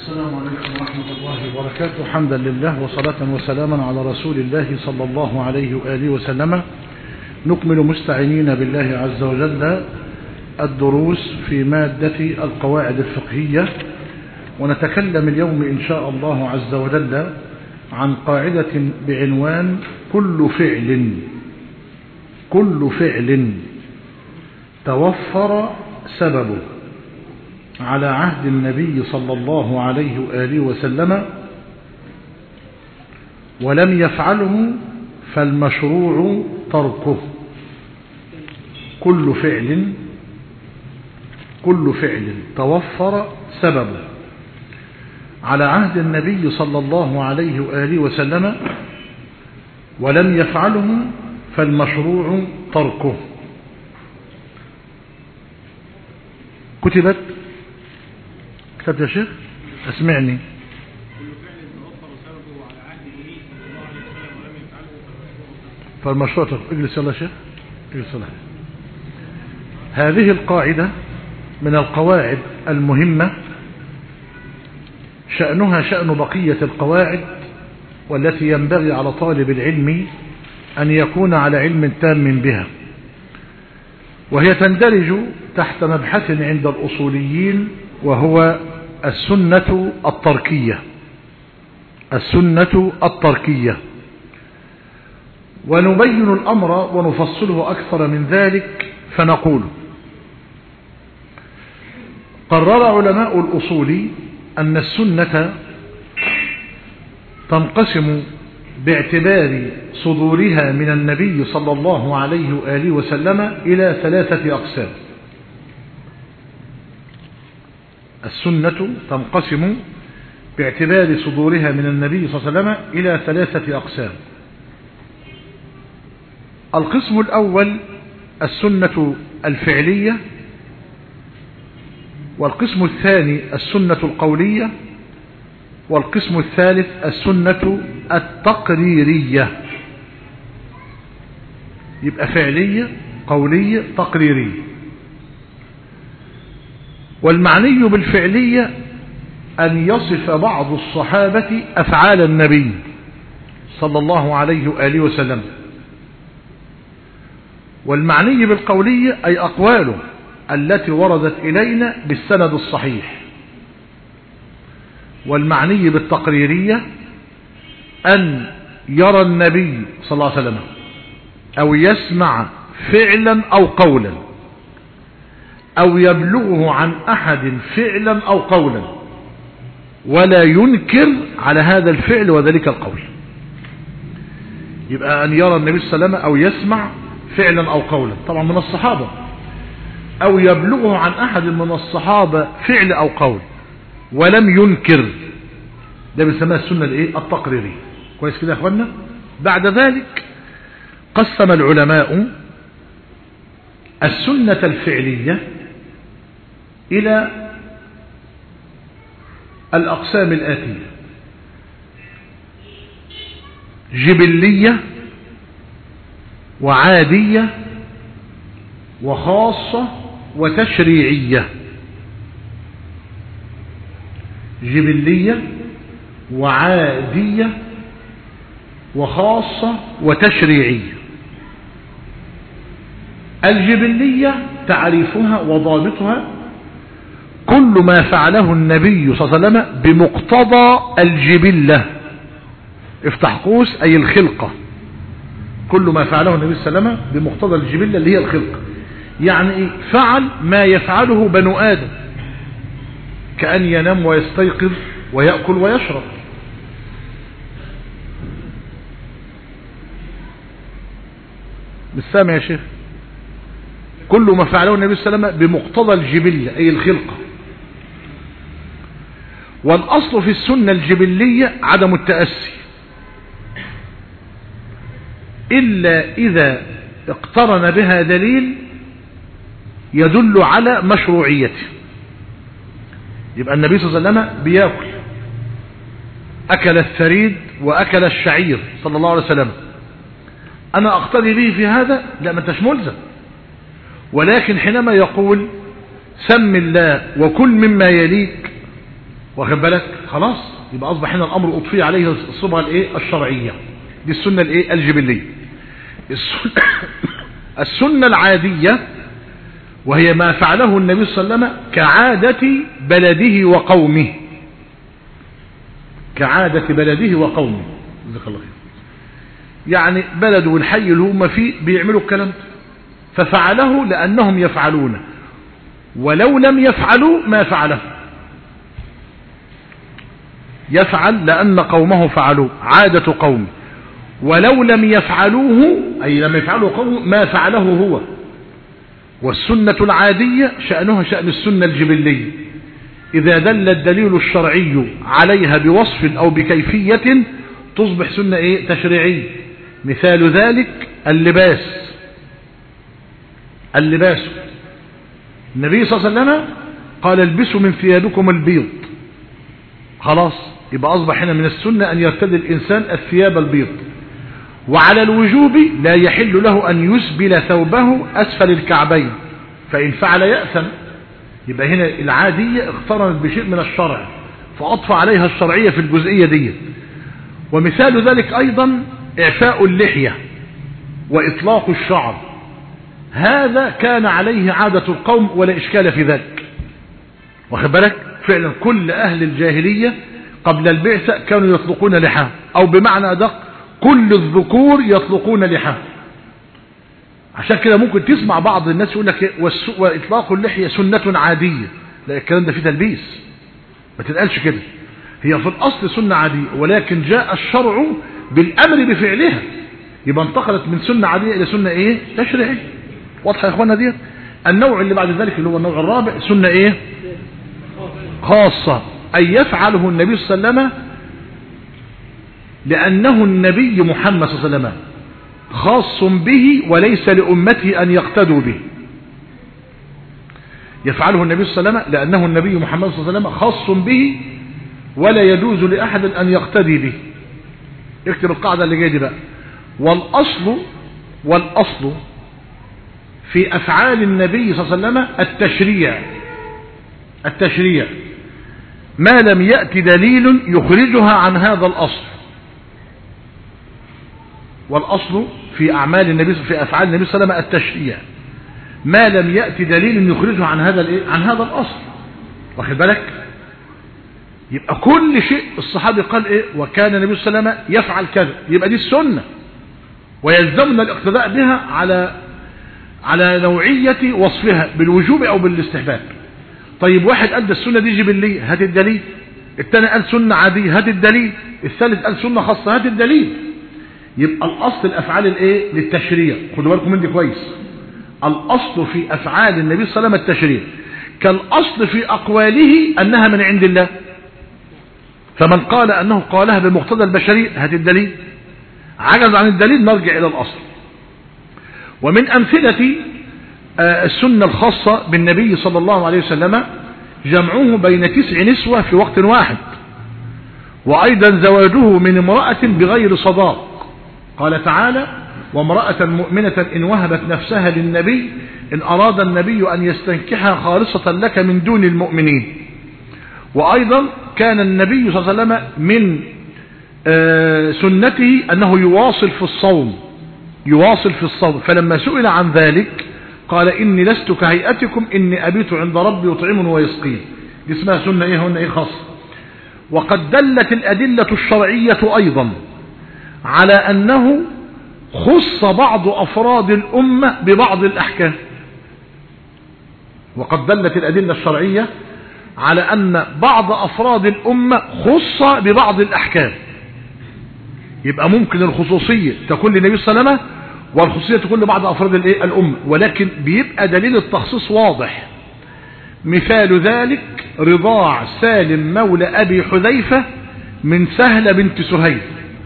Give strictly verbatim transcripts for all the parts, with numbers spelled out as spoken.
السلام عليكم ورحمة الله وبركاته. حمدا لله وصلاة وسلاما على رسول الله صلى الله عليه وآله وسلم. نكمل مستعينين بالله عز وجل الدروس في مادة القواعد الفقهية، ونتكلم اليوم إن شاء الله عز وجل عن قاعدة بعنوان كل فعل كل فعل توفر سببه على عهد النبي صلى الله عليه وآله وسلم ولم يفعله فالمشروع تركه. كل فعل كل فعل توفر سببه على عهد النبي صلى الله عليه وآله وسلم ولم يفعله فالمشروع تركه. كتبت كتبت يا شيخ اسمعني. فالمشروع تركه. اجلس يلا يا شيخ اجلس يلا. هذه القاعدة من القواعد المهمة، شأنها شأن بقية القواعد، والتي ينبغي على طالب العلم أن يكون على علم تام بها، وهي تندرج تحت مبحث عند الأصوليين وهو السنة التركية. السنة التركية. ونبين الأمر ونفصله أكثر من ذلك فنقول: قرر علماء الأصول أن السنة تنقسم باعتبار صدورها من النبي صلى الله عليه وآله وسلم إلى ثلاثة أقسام. السنة تنقسم باعتبار صدورها من النبي صلى الله عليه وسلم إلى ثلاثة أقسام. القسم الأول السنة الفعلية، والقسم الثاني السنة القولية، والقسم الثالث السنة التقريرية. يبقى فعلية قولية تقريرية. والمعني بالفعلية أن يصف بعض الصحابة أفعال النبي صلى الله عليه وآله وسلم. والمعني بالقولية أي أقواله التي وردت إلينا بالسند الصحيح. والمعني بالتقريرية أن يرى النبي صلى الله عليه وسلم أو يسمع فعلا أو قولا أو يبلغه عن أحد فعلا أو قولا ولا ينكر على هذا الفعل وذلك القول. يبقى أن يرى النبي صلى الله عليه وسلم أو يسمع فعلا أو قولا، طبعا من الصحابة، أو يبلغه عن أحد من الصحابة فعل أو قول ولم ينكر، ده بنسميها السنة الايه التقريرية. كويس كده يا اخوانا. بعد ذلك قسم العلماء السنة الفعلية إلى الأقسام الآتية: جبلية وعادية وخاصة وتشريعية. جبلية وعادية وخاصة وتشريعية. الجبلية تعريفها وضابطها كل ما فعله النبي صلى الله عليه وسلم بمقتضى الجبلة. افتح قوس أي الخلقة. كل ما فعله النبي صلى الله عليه وسلم بمقتضى الجبلة اللي هي الخلقة. يعني فعل ما يفعله بنو آدم، كأن ينام ويستيقظ ويأكل ويشرب. بالسامع يا شيخ. كل ما فعله النبي صلى الله عليه وسلم بمقتضى الجبلة أي الخلقة. والأصل في السنة الجبلية عدم التأسي إلا إذا اقترن بها دليل يدل على مشروعيته. يبقى النبي صلى الله عليه وسلم بياكل، أكل الثريد وأكل الشعير صلى الله عليه وسلم، أنا أقتدي به في هذا؟ لا، ما انتش ملزم. ولكن حينما يقول سم الله وكل مما يليك واخد بالك؟ خلاص يبقى اصبح هنا الامر اضفي عليه الصبغه الايه الشرعيه. دي السنه الايه الجبليه. السنه السنه العاديه وهي ما فعله النبي صلى الله عليه وسلم كعاده بلده وقومه، كعاده بلده وقومه. جزاك الله خير. يعني بلده والحي اللي هم فيه بيعملوا الكلام ففعله لانهم يفعلونه، ولو لم يفعلوا ما فعله. يفعل لأن قومه فعلوه، عادة قومه، ولو لم يفعلوه أي لم يفعلوا قومه ما فعله هو. والسنة العادية شأنها شأن السنة الجبلية، إذا دل الدليل الشرعي عليها بوصف أو بكيفية تصبح سنة إيه؟ تشريعية. مثال ذلك اللباس. اللباس النبي صلى الله عليه وسلم قال البسوا من ثيابكم البيض، خلاص يبقى أصبح هنا من السنة أن يرتدي الإنسان الثياب البيض. وعلى الوجوب لا يحل له أن يسبل ثوبه أسفل الكعبين، فإن فعل يأثم. يبقى هنا العادية اقترنت بشيء من الشرع فأضفى عليها الشرعية في الجزئية دي. ومثال ذلك أيضا إعفاء اللحية وإطلاق الشعر، هذا كان عليه عادة القوم ولا إشكال في ذلك. واخد بالك؟ فعلا كل أهل الجاهلية قبل البعثة كانوا يطلقون لحى، أو بمعنى أدق كل الذكور يطلقون لحى. عشان كده ممكن تسمع بعض الناس يقول لك وإطلاق اللحية سنة عادية. لا، الكلام ده فيه تلبيس، ما تتقالش كده. هي في الأصل سنة عادية، ولكن جاء الشرع بالأمر بفعلها، يبقى انتقلت من سنة عادية إلى سنة إيه؟ تشريعية. واضحة يا إخوانا دي؟ النوع اللي بعد ذلك اللي هو النوع الرابع سنة إيه؟ خاصة، أي يفعله النبي صلى الله عليه وسلم لأنه النبي محمد صلى الله عليه وسلم خاص به وليس لأمته أن يقتدوا به. يفعله النبي صلى الله عليه وسلم لأنه النبي محمد صلى الله عليه وسلم خاص به ولا يجوز لأحد أن يقتدي به. اكتب القاعدة اللي جاية دي بقى. والأصل والأصل في أفعال النبي صلى الله عليه وسلم التشريع التشريع ما لم يأتي دليل يخرجها عن هذا الأصل. والأصل في أعمال النبي في أفعال النبي صلى الله عليه وسلم التشريع ما لم يأتي دليل يخرجها عن هذا الإيه؟ عن هذا الأصل. واخد بالك؟ يبقى كل شيء الصحابي قال إيه؟ وكان النبي صلى الله عليه وسلم يفعل كذا، يبقى دي السنة ويلزمنا الاقتداء بها على على نوعية وصفها بالوجوب أو بالاستحباب. طيب واحد قال ده السنة دي جبلية، هات الدليل. الثاني قال سنة عادية، هات الدليل. الثالث قال سنة خاصة، هات الدليل. يبقى الأصل الأفعال الإيه؟ للتشريع. خدوا بالكم من دي كويس. الأصل في أفعال النبي صلى الله عليه وسلم التشريع، كالأصل في أقواله أنها من عند الله. فمن قال أنه قالها بمقتضى البشري هات الدليل. عجز عن الدليل نرجع إلى الأصل. ومن أمثلة السنة الخاصة بالنبي صلى الله عليه وسلم جمعه بين تسع نسوة في وقت واحد، وأيضا زواجه من امرأة بغير صداق. قال تعالى وامرأة مؤمنة إن وهبت نفسها للنبي إن أراد النبي أن يستنكحها خالصة لك من دون المؤمنين. وأيضا كان النبي صلى الله عليه وسلم من سنته أنه يواصل في الصوم يواصل في الصوم فلما سئل عن ذلك قال إني لست كهيئتكم إني أبيت عند ربي يطعمني ويسقين. دي اسمها سنة إيه هنا إيه خاصة. وقد دلت الأدلة الشرعية أيضا على أنه خص بعض أفراد الأمة ببعض الأحكام. وقد دلت الأدلة الشرعية على أن بعض أفراد الأمة خص ببعض الأحكام. يبقى ممكن الخصوصية تكون للنبي صلى الله عليه وسلم والخصوصية تكون لبعض أفراد الأمة، ولكن بيبقى دليل التخصيص واضح. مثال ذلك رضاع سالم مولى أبي حذيفة من سهلة بنت سهيل.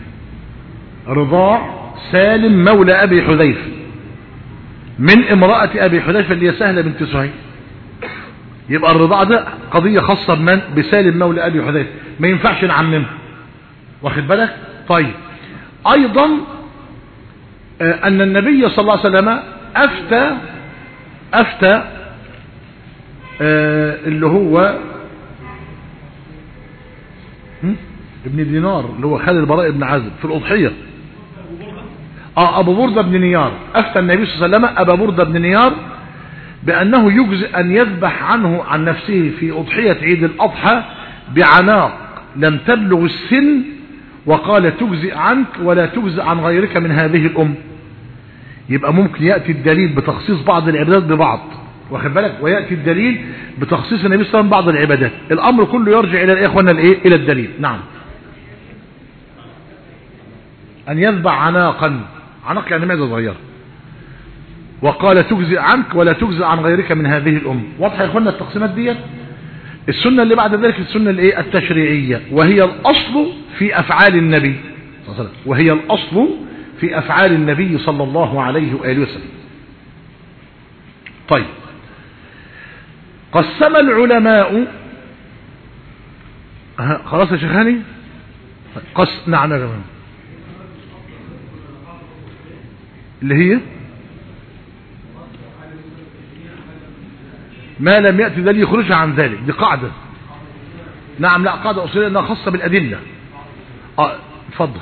رضاع سالم مولى أبي حذيفة من امرأة أبي حذيفة اللي هي سهلة بنت سهيل. يبقى الرضاع ده قضية خاصة بمن؟ بسالم مولى أبي حذيفة، ما ينفعش نعممها. واخد بالك؟ طيب أيضا أن النبي صلى الله عليه وسلم أفتى أفتى اللي هو ابن دينار اللي هو خالد البراء بن عازب في الأضحية. اه ابو بردة بن نيار افتى النبي صلى الله عليه وسلم ابا بردة بن نيار بانه يجزئ ان يذبح عنه عن نفسه في اضحية عيد الاضحى بعناق لم تبلغ السن، وقال تجزئ عنك ولا تجزئ عن غيرك من هذه الام. يبقى ممكن يأتي الدليل بتخصيص بعض العبادات ببعض، واخد بالك، ويأتي الدليل بتخصيص النبي صلى الله عليه وسلم بعض العبادات. الامر كله يرجع الى الايه يا اخوانا؟ الايه؟ الى الدليل. نعم. ان يذبح عناقا، عناق يعني معزة صغيرة، وقال تجزئ عنك ولا تجزئ عن غيرك من هذه الأم. واضحة يا اخوانا التقسيمات ديت؟ السنة اللي بعد ذلك السنة الايه؟ التشريعية، وهي الأصل في أفعال النبي صلى الله عليه وسلم، وهي الأصل في أفعال النبي صلى الله عليه وآله وسلم. طيب، قسم العلماء، خلاص يا شيخاني؟ قس نعم يا جماعة، اللي هي ما لم يأتي دليل يخرجها عن ذلك، دي قاعدة. نعم، لا قاعدة أصولية أنها خاصة بالأدلة. اه اتفضل.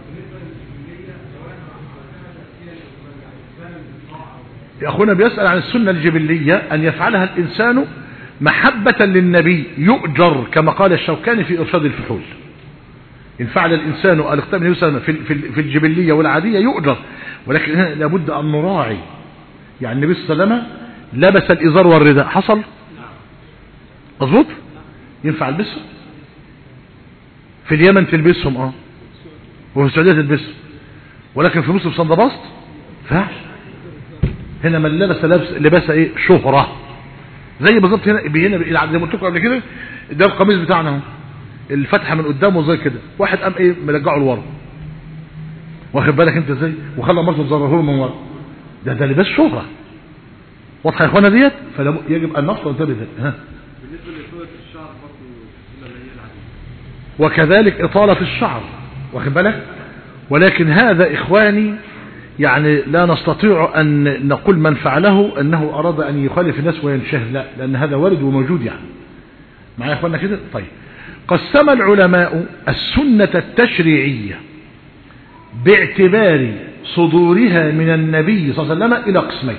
يا أخونا بيسأل عن السنة الجبلية أن يفعلها الإنسان محبة للنبي يؤجر، كما قال الشوكاني في إرشاد الفحول. إن فعل الإنسان الاختلاف النبي صلى الله عليه وسلم في الجبلية والعادية يؤجر، ولكن هنا لابد أن نراعي. يعني النبي صلى الله عليه وسلم لبس الإزار والرداء، حصل مظبوط؟ ينفع البسهم؟ في اليمن تلبسهم اه، وفي السعودية تلبسهم، ولكن في مصر بصندباست فاش. هنا من لبس لبس لباس ايه؟ شهرة. زي بالظبط هنا هنا زي ما قلت لكم قبل كده، ده القميص بتاعنا اهو، الفتحه من قدامه زي كده، واحد قام ايه ملجعه لورا، واخد بالك انت ازاي، وخلى مرته تزرره له من ورا، ده ده لباس شهرة. واضحه يا اخوانا ديت؟ فلا يجب ان نفصل وننتبه. ها، بالنسبه لاطاله الشعر برضه هي العاديه، وكذلك اطاله الشعر، واخد بالك. ولكن هذا اخواني يعني لا نستطيع ان نقول من فعله انه اراد ان يخالف الناس وينشه، لا، لان هذا وارد وموجود. يعني معايا يا اخوانا كده؟ طيب، قسم العلماء السنة التشريعية باعتبار صدورها من النبي صلى الله عليه وسلم إلى قسمين.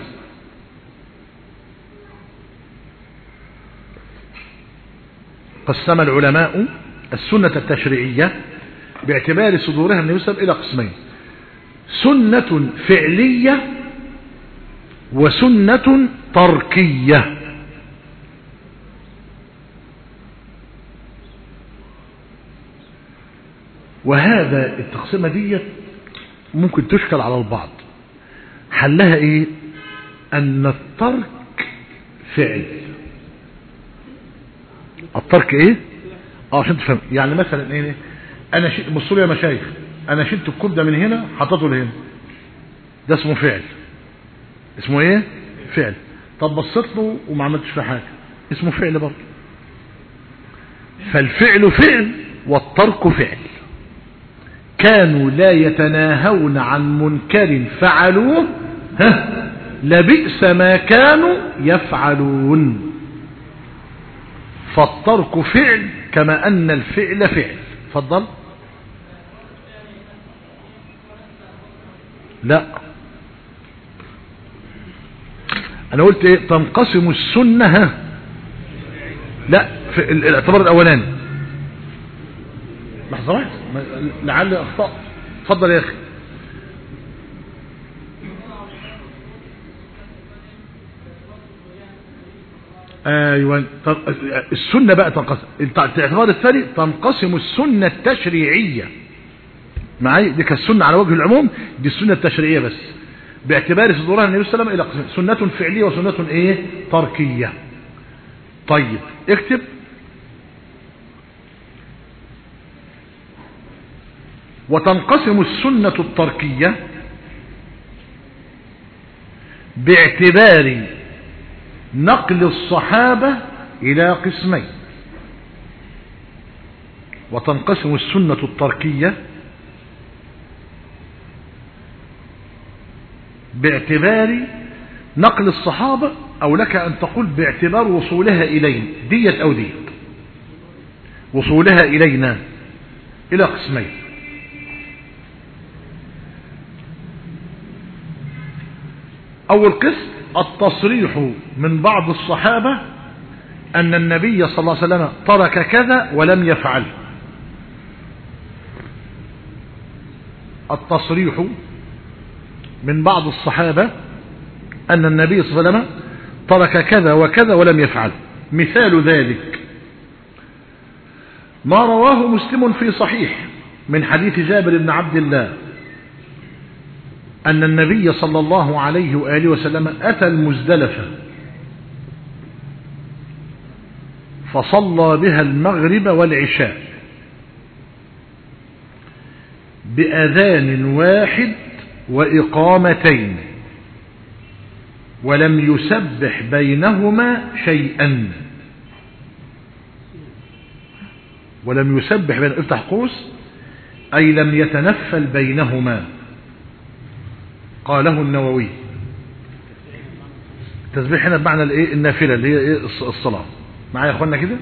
قسم العلماء السنة التشريعية باعتبار صدورها من النبي صلى الله عليه وسلم إلى قسمين: سنة فعلية وسنة تركية. وهذا التقسيمة دي ممكن تشكل على البعض. حلها ايه؟ ان الترك فعل. الترك ايه؟ اه عشان تفهم. يعني مثلا ايه؟ انا شلت، بصوا لي يا مشايخ، انا شلت الكبده من هنا حطيته لهنا، ده اسمه فعل. اسمه ايه؟ فعل. طب بصيت له وما عملتش فيه حاجه، اسمه فعل برضه. فالفعل فعل والترك فعل. كانوا لا يتناهون عن منكر فعلوه، ها، لبئس ما كانوا يفعلون. فالترك فعل كما أن الفعل فعل. تفضل. لا، أنا قلت إيه؟ تنقسم السنة، ها، لا، في الاعتبار الأولاني. لحظة واحدة لعل أخطأ. تفضل يا أخي. أيوة، السنة بقى تنقسم. الاعتبار الثاني تنقسم السنة التشريعية. معي دي كالسنة على وجه العموم، دي السنة التشريعية بس باعتبار صدورها النبي صلى الله عليه وسلم إلى قسم: سنة فعلية وسنة إيه؟ تركية. طيب اكتب: وتنقسم السنة التركية باعتبار نقل الصحابة إلى قسمين. وتنقسم السنة التركية باعتبار نقل الصحابة، أو لك أن تقول باعتبار وصولها إلينا، ديت أو ديت، وصولها إلينا. إلى قسمين. أول قسم التصريح من بعض الصحابة أن النبي صلى الله عليه وسلم ترك كذا ولم يفعل. التصريح من بعض الصحابة أن النبي صلى الله عليه وسلم ترك كذا وكذا ولم يفعل. مثال ذلك ما رواه مسلم في صحيح من حديث جابر بن عبد الله أن النبي صلى الله عليه وآله وسلم أتى المزدلفة فصلى بها المغرب والعشاء بأذان واحد وإقامتين ولم يسبح بينهما شيئا. ولم يسبح بين افتح قوس أي لم يتنفل بينهما. قاله النووي. التسبيح هنا بمعنى الايه النافله اللي هي ايه الصلاه. معايا يا اخوانا كده؟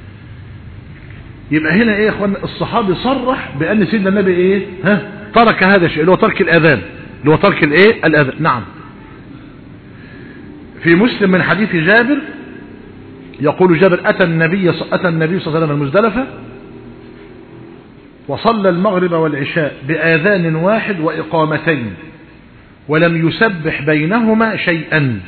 يبقى هنا ايه يا اخوانا الصحابي صرح بان سيدنا النبي ايه ها ترك هذا الشيء اللي هو ترك الاذان، اللي هو ترك الايه الاذان. نعم. في مسلم من حديث جابر يقول جابر اتى النبي اتى النبي صلى الله عليه وسلم المزدلفه وصلى المغرب والعشاء بآذان واحد وإقامتين ولم يسبح بينهما شيئا.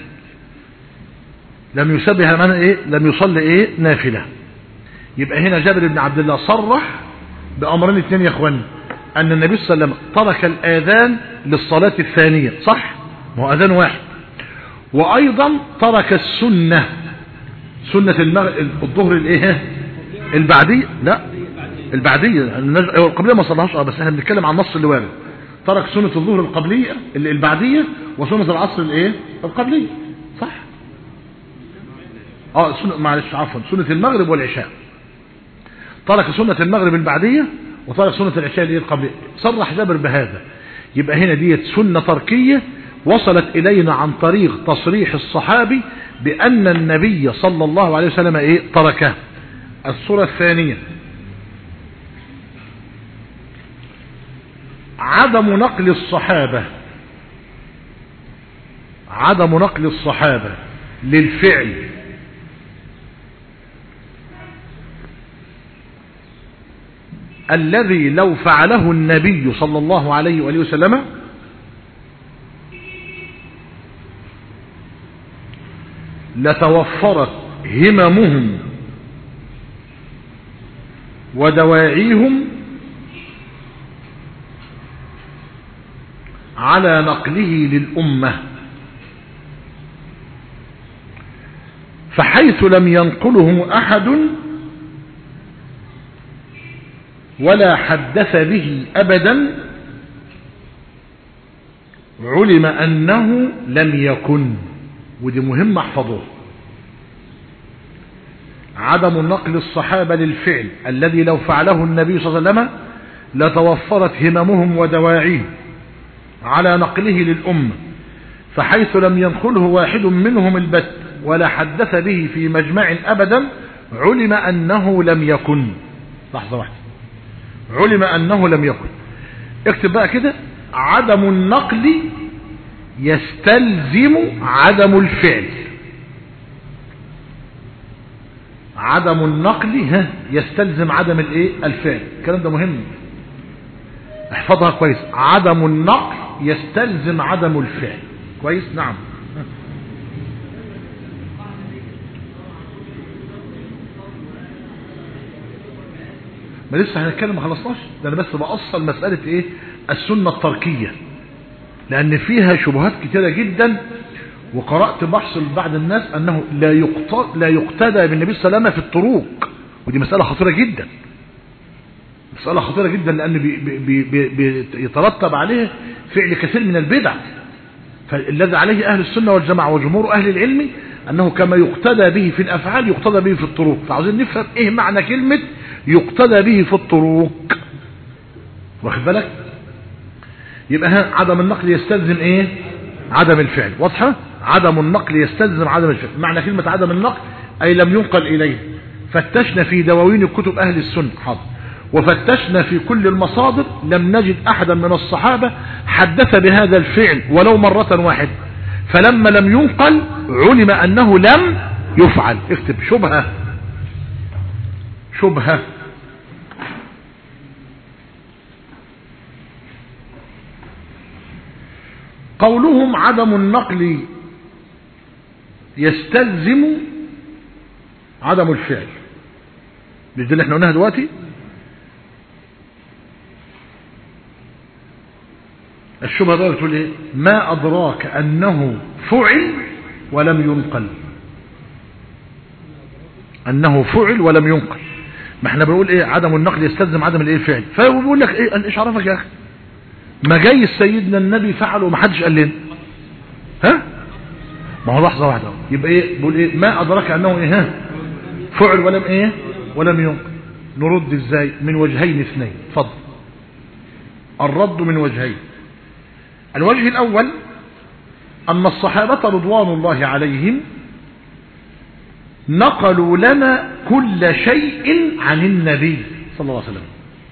لم يسبح من ايه لم يصلي ايه نافلة. يبقى هنا جابر بن عبد الله صرح بأمرين اثنين يا اخوان أن النبي صلى الله عليه وسلم ترك الآذان للصلاة الثانية صح؟ ما هو أذان واحد. وأيضا ترك السنة سنة الظهر الايه البعدية لا البعدية القبلية ما صلىهاش اه بس احنا بنتكلم عن النص اللي وارد. ترك سنة الظهر القبلية البعدية وسنة العصر الايه القبلية صح اه سنة معلش عفوا سنة المغرب والعشاء. ترك سنة المغرب البعدية وترك سنة العشاء الايه القبلية. صرح جابر بهذا. يبقى هنا ديت سنة تركية وصلت الينا عن طريق تصريح الصحابي بان النبي صلى الله عليه وسلم ايه تركه. الصورة الثانية عدم نقل الصحابة عدم نقل الصحابة للفعل الذي لو فعله النبي صلى الله عليه وآله وسلم لتوفرت هممهم ودواعيهم على نقله للأمة. فحيث لم ينقله أحد ولا حدث به أبدا علم أنه لم يكن. ودي مهمة احفظوه. عدم نقل الصحابة للفعل الذي لو فعله النبي صلى الله عليه وسلم لتوفرت هممهم ودواعيهم على نقله للأمة. فحيث لم ينقله واحد منهم البت ولا حدث به في مجمع أبدا علم أنه لم يكن. لحظة واحدة. علم أنه لم يكن. اكتب بقى كده عدم النقل يستلزم عدم الفعل. عدم النقل ها يستلزم عدم الايه الفعل. الكلام ده مهم احفظها كويس. عدم النقل يستلزم عدم الفعل. كويس. نعم. ما لسه هنتكلم ما خلصناش ده انا بس بأصل مسألة ايه السنة التركية لان فيها شبهات كتيرة جدا. وقرأت بحث لبعض الناس انه لا يقتدى لا يقتدى بالنبي صلى الله عليه وسلم في الطرق. ودي مسألة خطيرة جدا. مسألة خطيرة جدا لان بي بي بي بيترتب عليه فعل كثير من البدع. فالذي عليه اهل السنة والجماعة وجمهور اهل العلم انه كما يقتدى به في الافعال يقتدى به في الطرق. فعاوزين نفهم ايه معنى كلمة يقتدى به في الطرق. واخد بالك؟ يبقى ها عدم النقل يستلزم ايه عدم الفعل. واضحة؟ عدم النقل يستلزم عدم الفعل. معنى كلمة عدم النقل اي لم ينقل اليه. فتشنا في دواوين كتب اهل السنة. حاضر. وفتشنا في كل المصادر لم نجد أحدا من الصحابة حدث بهذا الفعل ولو مرة واحدة، فلما لم ينقل علم أنه لم يفعل. اكتب شبهة شبهة. قولهم عدم النقل يستلزم عدم الفعل، مش دي اللي احنا قلناها دلوقتي؟ الشبهة بقى بتقول ايه؟ ما أدراك أنه فعل ولم ينقل، أنه فعل ولم ينقل. ما احنا بنقول ايه؟ عدم النقل يستلزم عدم الايه الفعل. فبيقول لك ايه؟ ايش عرفك يا اخي؟ ما جاي سيدنا النبي فعل وما حدش قال لنا. ها؟ ما هو لحظة واحدة. يبقى ايه؟ بيقول ايه؟ ما أدراك أنه ايه؟ ها؟ فعل ولم ايه؟ ولم ينقل. نرد ازاي؟ من وجهين اثنين. اتفضل. الرد من وجهين. الوجه الأول أن الصحابة رضوان الله عليهم نقلوا لنا كل شيء عن النبي صلى الله عليه وسلم.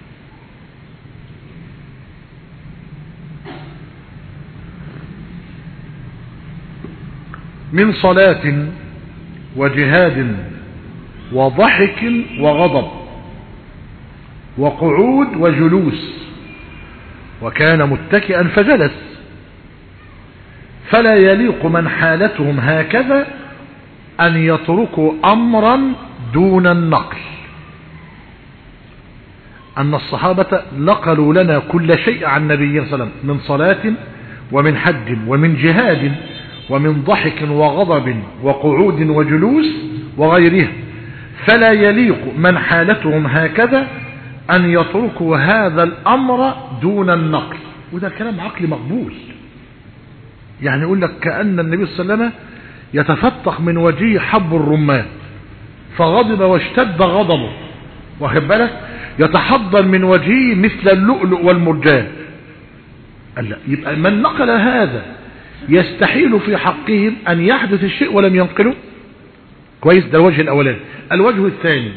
من صلاة وجهاد وضحك وغضب وقعود وجلوس، وكان متكئا فجلس، فلا يليق من حالتهم هكذا أن يتركوا أمرا دون النقل. أن الصحابة نقلوا لنا كل شيء عن النبي صلى الله عليه وسلم من صلاة ومن حج ومن جهاد ومن ضحك وغضب وقعود وجلوس وغيرها، فلا يليق من حالتهم هكذا أن يتركوا هذا الأمر دون النقل. وده كلام عقلي مقبول. يعني يقول لك كأن النبي صلى الله عليه وسلم يتفتق من وجهه حب الرمان فغضب واشتد غضبه، واخد بالك؟ يتحضر من وجهه مثل اللؤلؤ والمرجان. قال لا، يبقى من نقل هذا يستحيل في حقهم أن يحدث الشيء ولم ينقله. كويس؟ ده الوجه الأولاني. الوجه الثاني،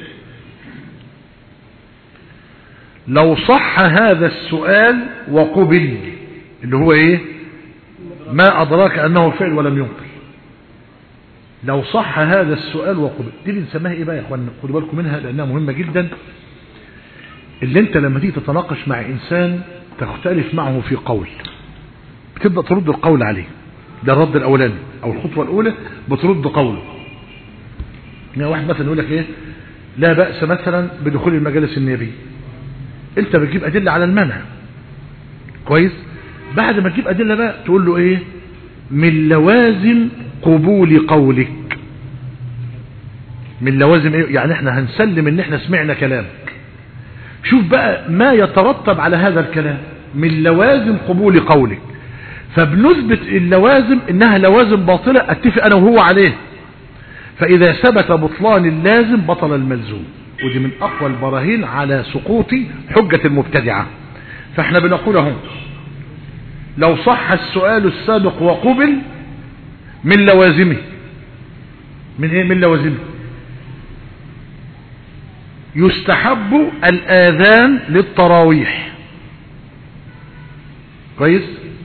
لو صح هذا السؤال وقبل، اللي هو ايه؟ ما أدراك أنه فعل ولم ينقل. لو صح هذا السؤال وقبل، دي بنسميها ايه بقى يا اخوانا؟ خدوا بالكم منها لأنها مهمة جدا. اللي انت لما تيجي تتناقش مع إنسان تختلف معه في قول، بتبدأ ترد القول عليه. ده الرد الأولاني أو الخطوة الأولى، بترد قوله. يعني واحد مثلا يقول لك ايه؟ لا بأس مثلا بدخول المجالس النيابية. انت بتجيب أدلة على المنع. كويس؟ بعد ما تجيب أدلة بقى تقول له ايه؟ من لوازم قبول قولك. من لوازم ايه؟ يعني احنا هنسلم ان احنا سمعنا كلامك. شوف بقى ما يترتب على هذا الكلام من لوازم قبول قولك. فبنثبت اللوازم انها لوازم باطلة اتفق انا وهو عليه. فاذا ثبت بطلان اللازم بطل الملزوم. ودي من اقوى البراهين على سقوط حجة المبتدعة. فاحنا بنقول اهو، لو صح السؤال السابق وقبل من لوازمه. من ايه؟ من لوازمه يستحب الآذان للتراويح. كويس؟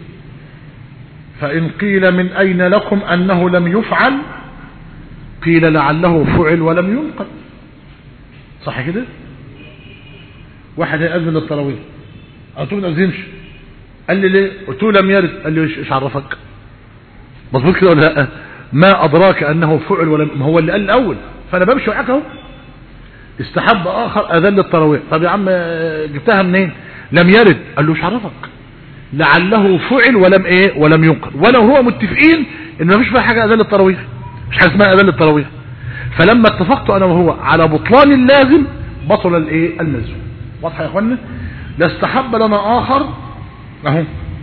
فإن قيل من أين لكم أنه لم يفعل، قيل لعله فعل ولم ينقل. صح كده؟ واحد هيأذن للتراويح، قلت له ما تأذنش، قال لي ليه؟ قلت له لم يرد، قال لي ايش عرفك؟ مظبوط كده ولا لا؟ ما أدراك أنه فعل ولم، ما هو اللي قال الأول، فأنا بمشي معاك اهو. استحب آخر أذان للتراويح. طب يا عم جبتها منين؟ لم يرد، قال له ايش عرفك؟ لعله فعل ولم ايه؟ ولم ينقل. ولو هو متفقين ان ما فيش فيها حاجه اذان للتراويح، مش حاجه اسمها اذان للتراويح. فلما اتفقت انا وهو على بطلان اللازم بطل الايه؟ الملزوم. واضحه يا اخوانا؟ لاستحب لنا اخر اهو،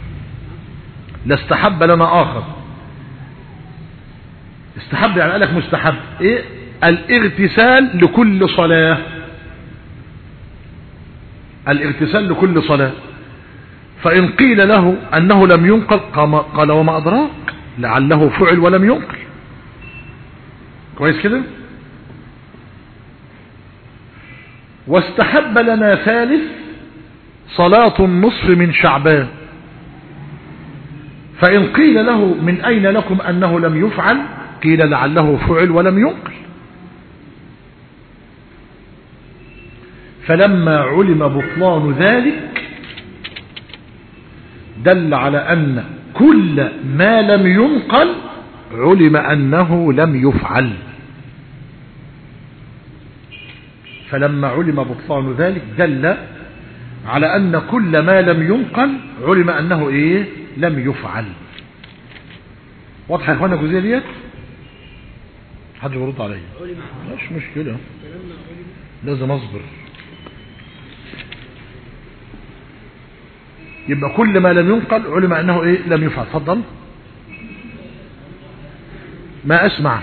لاستحب لنا اخر. استحب يعني قال لك مستحب ايه؟ الاغتسال لكل صلاه. الاغتسال لكل صلاه. فإن قيل له أنه لم ينقل قال وما أدراك لعله فعل ولم ينقل. كويس كده؟ واستحب لنا ثالث صلاة النصف من شعبان، فإن قيل له من أين لكم أنه لم يفعل؟ قيل لعله فعل ولم ينقل. فلما علم بطلان ذلك دل على أن كل ما لم ينقل علم أنه لم يفعل. فلما علم بطلان ذلك دل على أن كل ما لم ينقل علم أنه إيه؟ لم يفعل. واضح يا اخوانا الجزئيه ديت؟ حد يرد عليا؟ مش مشكله، لازم اصبر. يبقى كل ما لم ينقل علم انه ايه؟ لم يفعل. اتفضل. ما اسمع.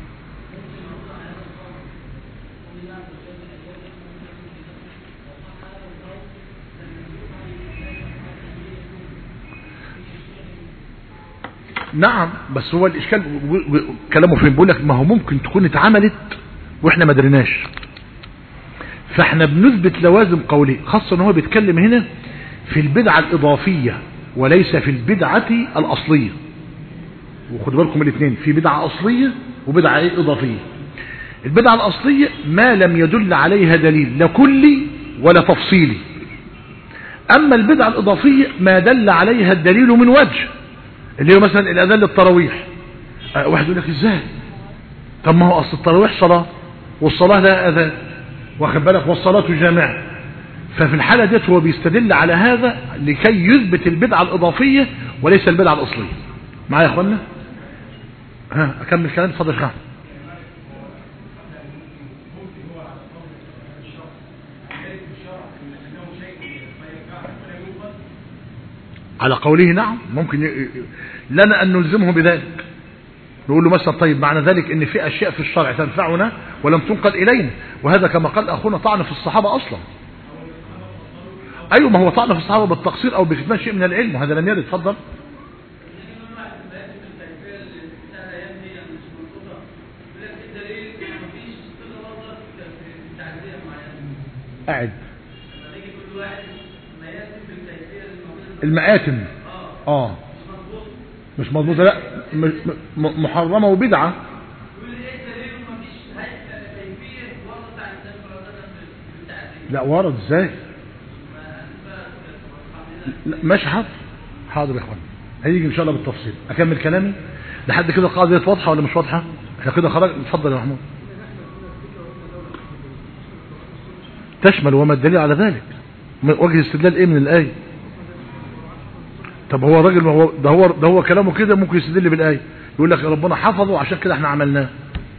نعم، بس هو الاشكال كلامه فين؟ بيقول لك ما هو ممكن تكون اتعملت واحنا ما دريناش، فاحنا بنثبت لوازم قوليه، خاصه ان هو بيتكلم هنا في البدعه الاضافيه وليس في البدعه الاصليه. وخدوا بالكم الاثنين، في بدعه اصليه وبدعه ايه؟ اضافيه. البدعه الاصليه ما لم يدل عليها دليل لا كلي ولا تفصيلي. اما البدعه الاضافيه ما دل عليها الدليل من وجه، اللي هو مثلا الاذان للتراويح. أه واحد يقول لك ازاي؟ طب ما هو اصل التراويح صلاه والصلاه لها اذان، واخد بالك، والصلاه جامعه. ففي الحاله ديت هو بيستدل على هذا لكي يثبت البدعه الاضافيه وليس البدعه الاصليه. معايا يا اخوانا؟ ها اكمل كلام. اتفضل يا شيخ. على قوله نعم ممكن ي... لنا أن نلزمه بذلك. نقول له مثلا طيب معنى ذلك ان في أشياء في الشرع تنفعنا ولم تنقل إلينا، وهذا كما قال أخونا طعن في الصحابة أصلا. أيوة، ما هو طعن في الصحابة بالتقصير أو بكتمان شيء من العلم، وهذا لم يرد. اتفضل. قاعد المآتم اه مش مضبوطه، لا محرمه وبدعه. لا ورد ازاي؟ ماشي حاضر حاضر يا اخوان، هيجي ان شاء الله بالتفصيل. اكمل كلامي لحد كده. القاعده دي واضحه ولا مش واضحه؟ احنا كده خرج. اتفضل يا محمود. تشمل وما الدليل على ذلك؟ وجه استدلال ايه من الايه؟ طب هو الراجل هو ده هو ده هو كلامه كده ممكن يستدل بالايه، يقول لك ربنا حفظه عشان كده احنا عملناه.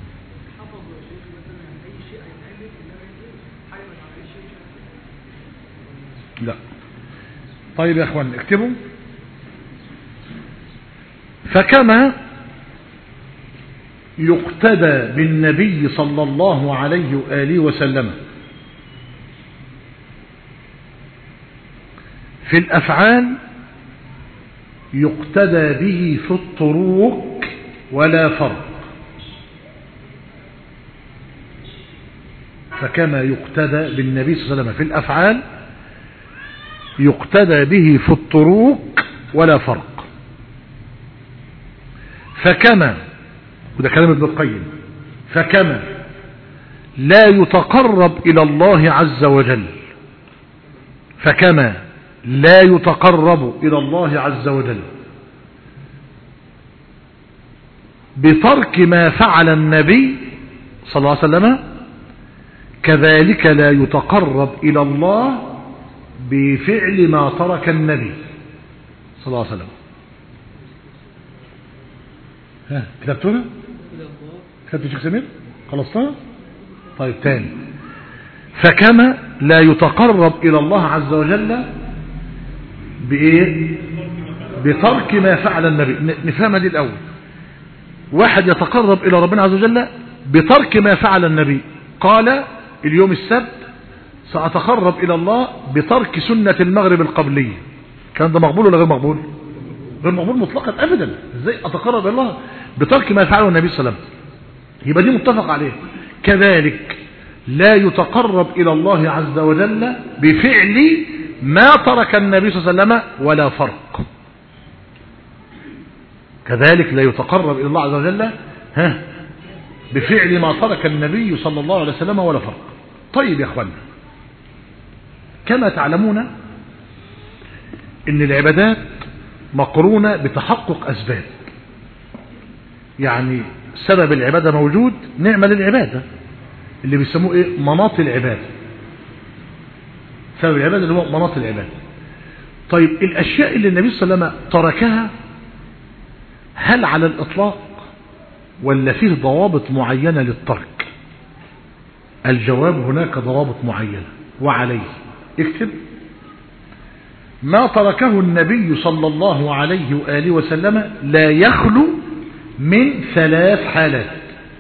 لا. طيب يا اخوان اكتبوا. فكما يقتدى بالنبي صلى الله عليه وآله وسلم في الأفعال يقتدى به في الطرق ولا فرق. فكما يقتدى بالنبي صلى الله عليه وسلم في الأفعال يقتدى به في الطرق ولا فرق. فكما، وده كلام ابن القيم، فكما لا يتقرب إلى الله عز وجل، فكما لا يتقرب إلى الله عز وجل بترك ما فعل النبي صلى الله عليه وسلم، كذلك لا يتقرب إلى الله بفعل ما ترك النبي صلى الله عليه وسلم. ها كتبتونا؟ كتبت شيخ سمير؟ خلصتها؟ طيب تاني. فكما لا يتقرب إلى الله عز وجل بإيه؟ بترك ما فعل النبي. نفهمها دي الأول. واحد يتقرب إلى ربنا عز وجل بترك ما فعل النبي، قال اليوم السبت سأتقرب إلى الله بترك سنة المغرب القبلية. كان ده مقبول ولا غير مقبول؟ غير مقبول مطلقا أبدا. ازاي أتقرب إلى الله بترك ما فعله النبي صلى الله عليه وسلم؟ يبقى دي متفق عليه. كذلك لا يتقرب إلى الله عز وجل بفعل ما ترك النبي صلى الله عليه وسلم ولا فرق. كذلك لا يتقرب إلى الله عز وجل ها بفعل ما ترك النبي صلى الله عليه وسلم ولا فرق. طيب يا أخوانا، كما تعلمون إن العبادات مقرونة بتحقق أسباب. يعني سبب العبادة موجود، نعمل العبادة اللي بيسموه إيه؟ مناط العبادة. سبب العبادة اللي هو مناط العبادة. طيب الأشياء اللي النبي صلى الله عليه وسلم تركها هل على الإطلاق ولا فيه ضوابط معينة للترك؟ الجواب هناك ضوابط معينة وعليه اكتب: ما تركه النبي صلى الله عليه وآله وسلم لا يخلو من ثلاث حالات.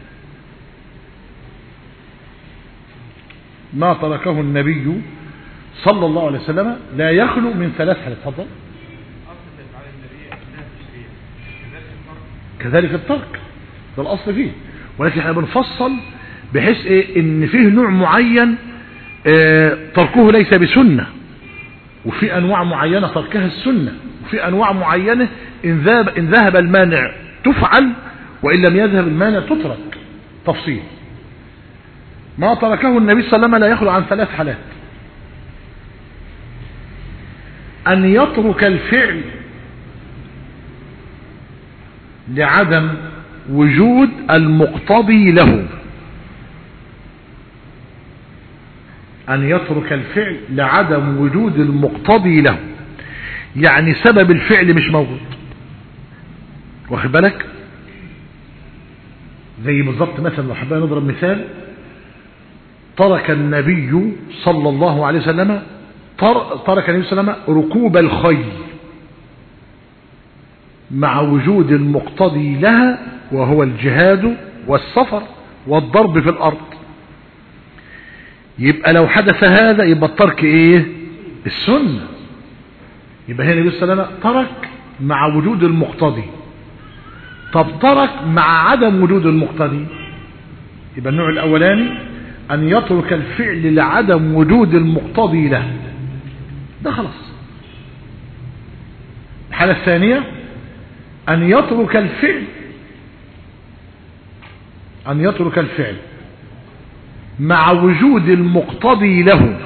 ما تركه النبي صلى الله عليه وسلم لا يخلو من ثلاث حالات. تفضل. كذلك الترك ده الأصل فيه، ولكن احنا بنفصل بحيث ايه ان فيه نوع معين اه تركه ليس بسنة، وفي انواع معينة تركها السنة، وفي انواع معينة ان ذهب, إن ذهب المانع تفعل، وان لم يذهب المانع تترك. تفصيل: ما تركه النبي صلى الله عليه وسلم لا يخلو عن ثلاث حالات: ان يترك الفعل لعدم وجود المقتضي له. أن يترك الفعل لعدم وجود المقتضي له، يعني سبب الفعل مش موجود. واخد بالك؟ زي بالضبط مثلا لو حبينا نضرب مثال: ترك النبي صلى الله عليه وسلم ترك النبي صلى الله عليه وسلم ركوب الخيل مع وجود المقتضي لها، وهو الجهاد والسفر والضرب في الأرض. يبقى لو حدث هذا يبقى الترك ايه؟ السنة. يبقى هنا النبي صلى الله عليه وسلم ترك مع وجود المقتضي. طب ترك مع عدم وجود المقتضي، يبقى النوع الأولاني أن يترك الفعل لعدم وجود المقتضي له، ده خلاص. الحالة الثانية أن يترك الفعل أن يترك الفعل مع وجود المقتضي له،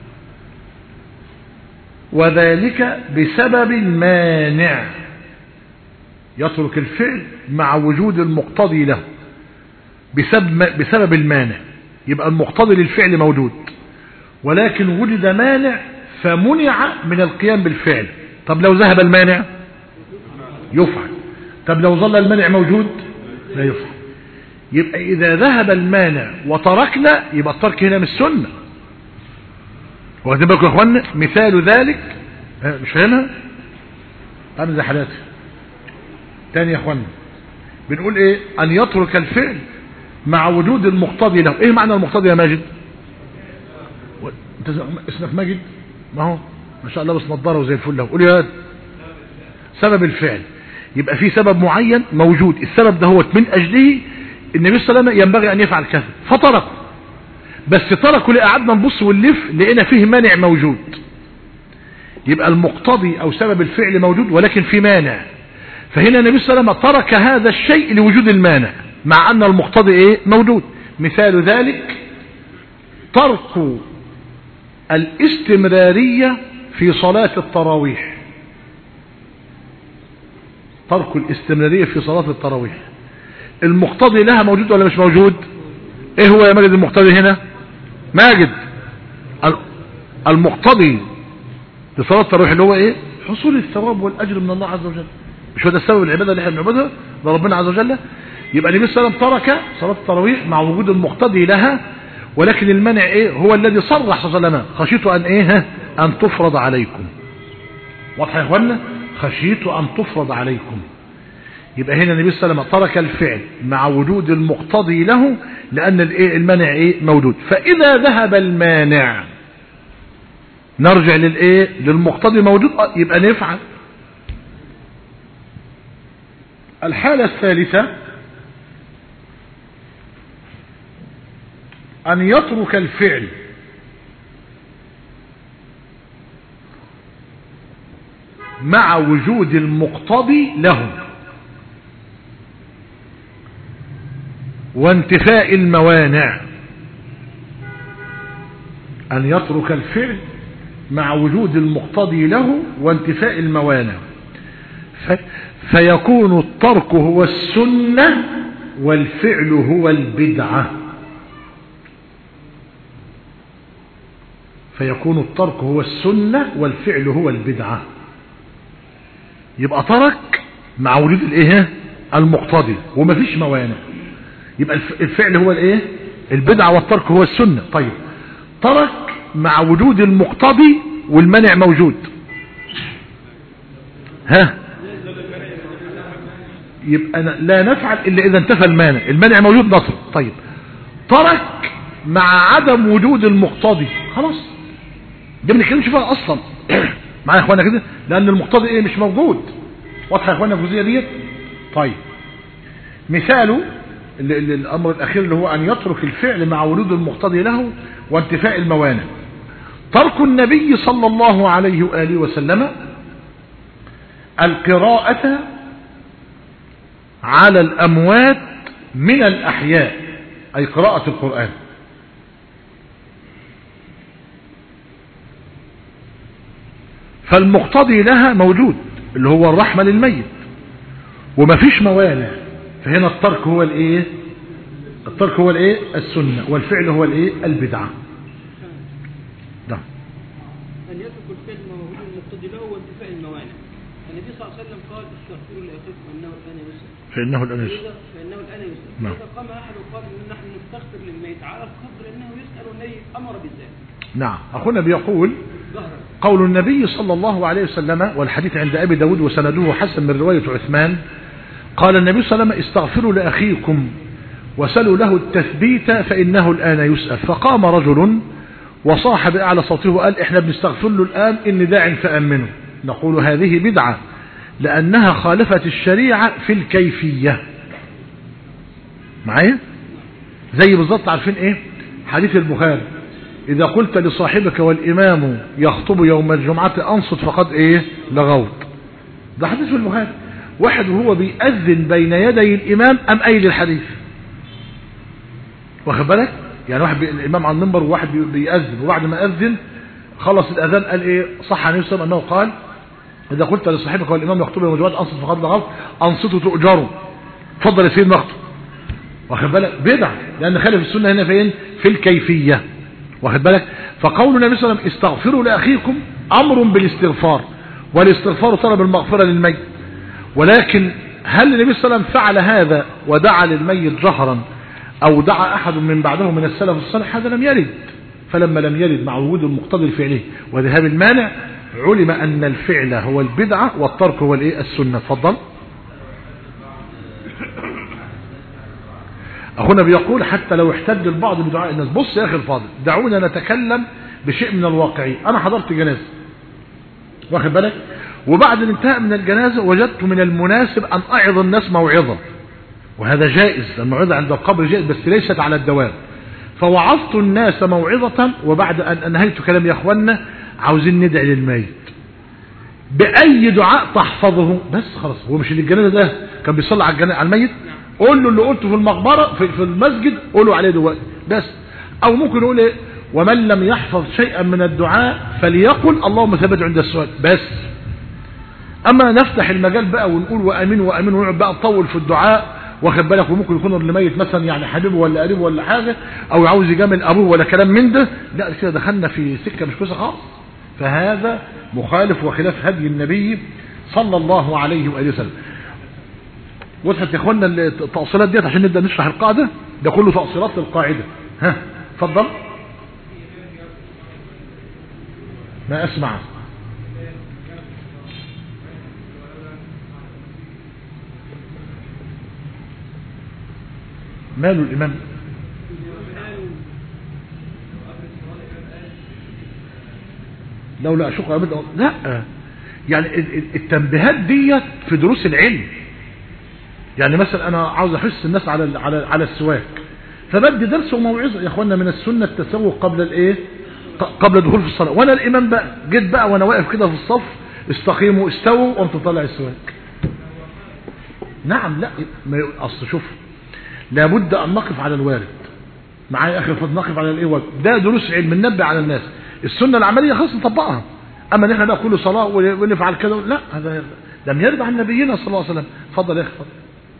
وذلك بسبب المانع. يترك الفعل مع وجود المقتضي له بسبب, بسبب المانع. يبقى المقتضي للفعل موجود، ولكن وجد مانع فمنع من القيام بالفعل. طب لو ذهب المانع يفعل. طب لو ظل المانع موجود لا يفعل. يبقى إذا ذهب المانع وتركنا يبقى الترك هنا مش سنة. واخدين بالكم يا اخوانا؟ مثال ذلك مش فاهمها؟ انا زي حالاتي تاني يا اخوانا. بنقول ايه؟ ان يترك الفعل مع وجود المقتضي له. ايه معنى المقتضي يا ماجد؟ انت اسمك ماجد؟ ما هو ما شاء الله بس نضاره وزي الفل. قول يا سبب الفعل. يبقى في سبب معين موجود، السبب ده هو من اجله النبي صلى الله عليه وسلم ينبغي ان يفعل كذا فتركه، بس تركه لقعدنا نبص ونلف لقينا فيه مانع موجود. يبقى المقتضي او سبب الفعل موجود ولكن في مانع، فهنا النبي صلى الله عليه وسلم ترك هذا الشيء لوجود المانع مع ان المقتضي ايه؟ موجود. مثال ذلك ترك الاستمرارية في صلاة التراويح. ترك الاستمرارية في صلاة التراويح المقتضي لها موجود ولا مش موجود؟ ايه هو يا ماجد المقتضي هنا؟ ماجد المقتضي لصلاة التراويح اللي هو ايه؟ حصول الثواب والاجر من الله عز وجل. مش هو ده السبب العبادة اللي احنا بنعبدها لربنا عز وجل؟ يبقى النبي صلى الله عليه وسلم ترك صلاة التراويح مع وجود المقتضي لها، ولكن المنع ايه؟ هو الذي صرح صلى الله عليه وسلم: خشيت ان ايه؟ ان تفرض عليكم. واضح يا اخوانا؟ خشيت ان تفرض عليكم. يبقى هنا النبي صلى الله عليه وسلم ترك الفعل مع وجود المقتضي له لان الايه؟ المانع ايه؟ موجود. فاذا ذهب المانع نرجع للايه؟ للمقتضي موجود، يبقى نفعل. الحالة الثالثة أن يترك الفعل مع وجود المقتضي له وانتفاء الموانع. أن يترك الفعل مع وجود المقتضي له وانتفاء الموانع، فيكون الترك هو السنة والفعل هو البدعة. فيكون الترك هو السنة والفعل هو البدعة. يبقى ترك مع وجود الايه المقتضي ومفيش موانع، يبقى الفعل هو الايه البدعة والترك هو السنة. طيب ترك مع وجود المقتضي والمنع موجود، ها يبقى لا نفعل الا اذا انتفى المانع، المانع موجود نصر. طيب ترك مع عدم وجود المقتضي، خلاص ده ما بنتكلمش فيها اصلا معايا يا اخوانا كده، لان المقتضي ايه مش موجود. واضحه يا اخوانا الجزئيه ديت. طيب مثاله الامر الاخير اللي هو ان يترك الفعل مع وجود المقتضي له وانتفاء الموانع. ترك النبي صلى الله عليه واله وسلم القراءة على الاموات من الاحياء، اي قراءة القرآن. فالمقتضي لها موجود اللي هو الرحمة للميت ومفيش موانع، فهنا الترك هو الايه الترك هو الايه السنة والفعل هو الايه البدعة. ده أن يترك الفعل مع وجود المقتضي له وانتفاء الموانع. النبي صلى الله عليه وسلم قال استغفروا لأخيكم فإنه الآن يسر فإنه الآن يسر فإنه الآن يسر نعم. إذا قام أحد وقال إن نحن نستغفر للميت على القبر إنه يسأل والنبي أمر بالذات. نعم. أخونا بيقول قول النبي صلى الله عليه وسلم، والحديث عند أبي داود وسنده حسن من رواية عثمان، قال النبي صلى الله عليه وسلم استغفروا لأخيكم وسلوا له التثبيت فإنه الآن يسأل. فقام رجل وصاح بأعلى صوته وقال احنا بنستغفر له الآن إن داع فأمنه. نقول هذه بدعة لأنها خالفت الشريعة في الكيفية. معايا زي بالضبط عارفين ايه حديث البخاري إذا قلت لصاحبك والإمام يخطب يوم الجمعة أنصت فقد إيه لغوت. ده حديث في البخاري. واحد وهو بيأذن بين يدي الإمام أم أيل الحديث، واخد بالك؟ يعني واحد بي... الإمام على المنبر وواحد بي... بيأذن، وبعد ما أذن خلص الأذان قال إيه صح عن يوسف أنه قال إذا قلت لصاحبك والإمام يخطب يوم الجمعة أنصت فقد لغوت أنصتوا تؤجروا. اتفضل يا سيدنا اخطب، واخد بالك؟ بدع لأن خالف السنة هنا فين في الكيفية، واخد بالك؟ فقول النبي صلى الله عليه وسلم استغفروا لأخيكم أمر بالاستغفار، والاستغفار طلب المغفرة للميت. ولكن هل النبي صلى الله عليه وسلم فعل هذا ودعا للميت جهرا أو دعا أحد من بعده من السلف الصالح؟ هذا لم يرد. فلما لم يرد مع وجود المقتضي الفعلي وذهاب المانع علم أن الفعل هو البدعة والترك هو الايه السنة. اتفضل. أخونا بيقول حتى لو احتج البعض بدعاء الناس. بص يا أخي الفاضل، دعونا نتكلم بشيء من الواقعي. أنا حضرت جنازة، واخد بالك؟ وبعد الانتهاء من الجنازة وجدت من المناسب أن أعظ الناس موعظة، وهذا جائز، الموعظة عند القبر جائز بس ليست على الدوام. فوعظت الناس موعظة، وبعد أن أنهيت كلام يا أخوانا عاوزين ندعي للميت بأي دعاء تحفظه بس خلاص. هو مش اللي الجنازة ده كان بيصلي على الجنازة على الميت، قول له اللي قلته في المقبرة في, في المسجد قوله عليه دلوقتي بس. أو ممكن نقول إيه ومن لم يحفظ شيئا من الدعاء فليقل اللهم ثبت عند السؤال بس. أما نفتح المجال بقى ونقول وأمين وأمين ونقعد بقى نطول في الدعاء، واخد بالك؟ وممكن يكون اللي ميت مثلا يعني حبيبه ولا قريبه ولا حاجة، أو عاوز يجامل أبوه ولا كلام من ده، لا كده دخلنا في سكة مش كويسة خالص. فهذا مخالف وخلاف هدي النبي صلى الله عليه وآله وسلم. وضحت يا اخوانا التأصيلات ديت عشان نبدأ نشرح القاعدة. ده كله تأصيلات للقاعدة. ها اتفضل. ما أسمع. ماله الإمام؟ لو لا أشق أبدا. لا يعني التنبيهات ديت في دروس العلم. يعني مثلا أنا عاوز أحس الناس على على على السواك، فبدي درس وموعظة. يا اخوانا من السنة التسوق قبل الايه قبل الدخول في الصلاة. وانا الامام بقى جيت بقى وانا واقف كده في الصف استقيموا استووا وقمت طالع السواك. نعم لا اصل شوف لابد ان نقف على الوارد معايا اخي فضل نقف على الايه ده دروس علم ننبه على الناس. السنة العملية خلاص نطبقها. اما نحن بقى كل صلاة ونفعل كده لا هذا لم يرد عن نبينا صلى الله عليه وسلم. اتفضل يا اخي اتفضل.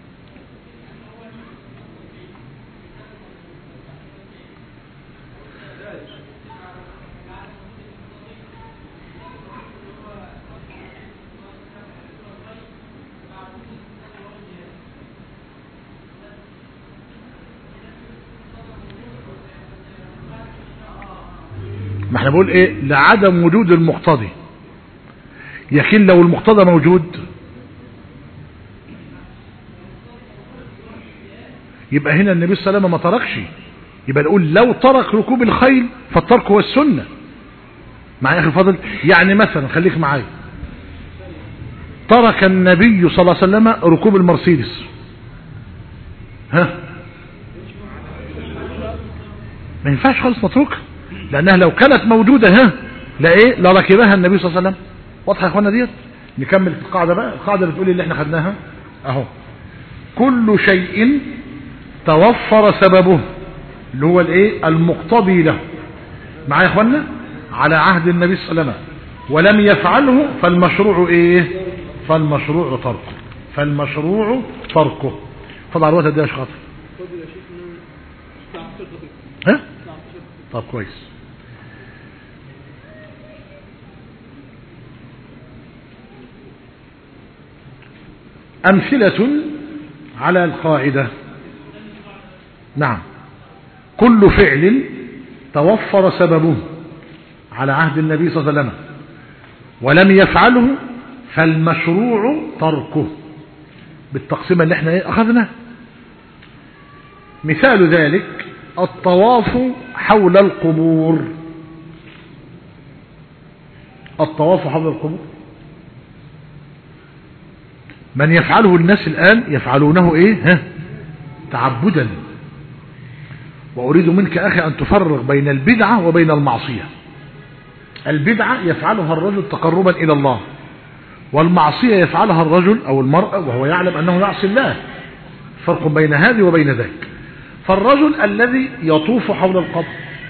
ما احنا بقول ايه لعدم وجود المقتضي. لكن لو المقتضى موجود يبقى هنا النبي صلى الله عليه وسلم ما تركش. يبقى نقول لو ترك ركوب الخيل فالترك هو السنة. معايا اخي الفاضل يعني مثلا خليك معايا ترك النبي صلى الله عليه وسلم ركوب المرسيدس ها ما ينفعش خالص نتركها لانها لو كانت موجودة ها لا ايه لركبها النبي صلى الله عليه وسلم. واضحه يا اخوانا ديت. نكمل القاعده بقى. القاعده بتقول اللي احنا خدناها اهو كل شيء توفر سببه اللي هو الايه المقتضي له معايا يا اخوانا على عهد النبي صلى الله عليه وسلم ولم يفعله فالمشروع ايه فالمشروع تركه فالمشروع تركه. طبعا الوقت ده يا شاطر ها طب كويس. أمثلة على القاعدة. نعم كل فعل توفر سببه على عهد النبي صلى الله عليه وسلم ولم يفعله فالمشروع تركه بالتقسيمة اللي احنا ايه أخذنا. مثال ذلك الطواف حول القبور. الطواف حول القبور من يفعله الناس الآن يفعلونه ايه ها تعبدا. وأريد منك أخي أن تفرق بين البدعة وبين المعصية. البدعة يفعلها الرجل تقربا إلى الله والمعصية يفعلها الرجل أو المرأة وهو يعلم أنه يعصي الله. فرق بين هذه وبين ذاك. فالرجل الذي يطوف حول القبر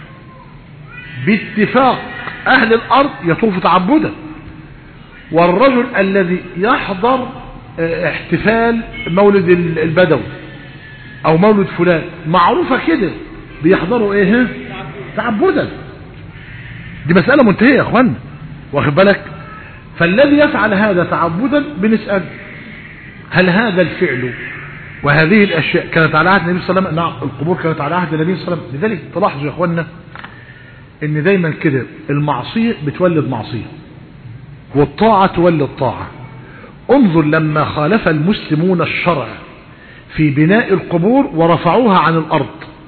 باتفاق أهل الأرض يطوف تعبدا. والرجل الذي يحضر احتفال مولد البدوي او مولد فلان معروفة كده بيحضروا ايه تعبدا. دي مسألة منتهية يا اخوانا واخد بالك. فالذي يفعل هذا تعبدا بنسأل هل هذا الفعل وهذه الاشياء كانت على عهد النبي صلى الله عليه وسلم؟ نعم القبور كانت على عهد النبي صلى الله عليه وسلم. لذلك تلاحظوا يا اخوانا ان دايما كده المعصية بتولد معصية والطاعة تولد طاعة. انظر لما خالف المسلمون الشرع في بناء القبور ورفعوها عن الأرض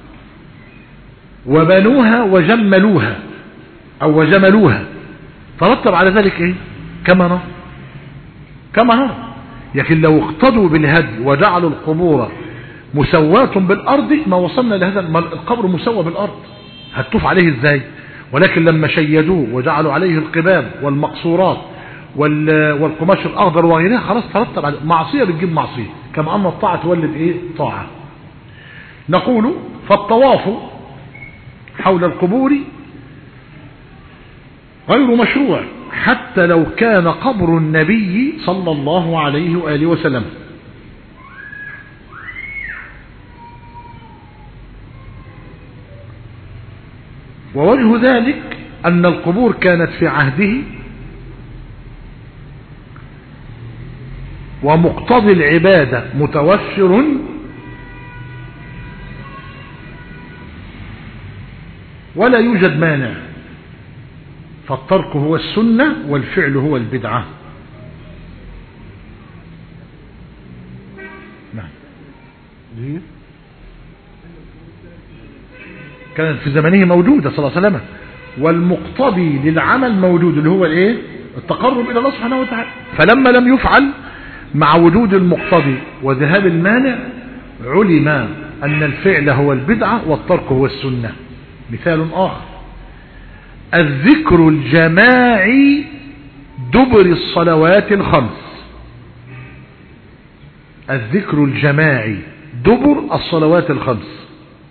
وبنوها وجملوها أو وجملوها ترتب على ذلك إيه؟ كما نرى كما نرى. لكن لو اقتدوا بالهدي وجعلوا القبور مسواة بالأرض ما وصلنا لهذا. القبر مسوى بالأرض هتطوف عليه إزاي؟ ولكن لما شيدوه وجعلوا عليه القباب والمقصورات والقماش الأخضر وغيرها خلاص ترتب على معصية بتجيب معصية. كما أن الطاعة تولد إيه طاعة. نقول فالطواف حول القبور غير مشروع حتى لو كان قبر النبي صلى الله عليه وآله وسلم. ووجه ذلك أن القبور كانت في عهده ومقتضي العبادة متوفر ولا يوجد مانع. فالترك هو السنة والفعل هو البدعة. نعم كانت في زمنه موجودة صلى الله عليه وسلم. والمقتضي للعمل موجود اللي هو الايه التقرب الى الله سبحانه وتعالى. فلما لم يفعل مع وجود المقتضي وذهاب المانع علم أن الفعل هو البدعة والترك هو السنة. مثال آخر: الذكر الجماعي دبر الصلوات الخمس. الذكر الجماعي دبر الصلوات الخمس.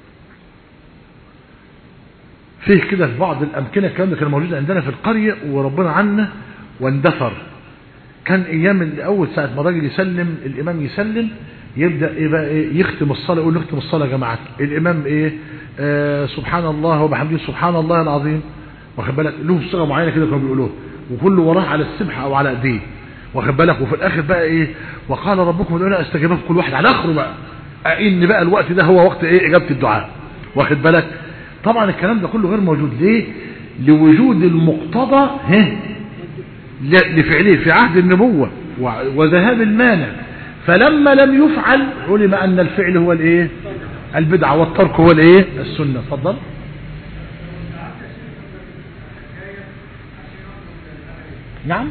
فيه كده في بعض الأمكنة الكلام ده كان موجود عندنا في القرية وربنا عنا واندثر. كان أيام الأول ساعة ما الراجل يسلم الإمام يسلم يبدأ إيه بقى إيه يختم الصلاة، يقول نختم الصلاة يا جماعة. الإمام إيه آه سبحان الله وبحمده سبحان الله العظيم، واخد بالك، له صيغة معينة كده كانوا بيقولوها، وكله وراه على السبحة أو على إيديه، واخد بالك. وفي الآخر بقى إيه وقال ربكم ادعوني أستجيب لكم، كل واحد على آخره بقى إن بقى الوقت ده هو وقت إيه إجابة الدعاء، واخد بالك. طبعا الكلام ده كله غير موجود. ليه؟ لوجود المقتضى لفعله في عهد النبوة وذهاب المانع. فلما لم يفعل علم أن الفعل هو الايه البدعة والترك هو الايه السنة. اتفضل. نعم.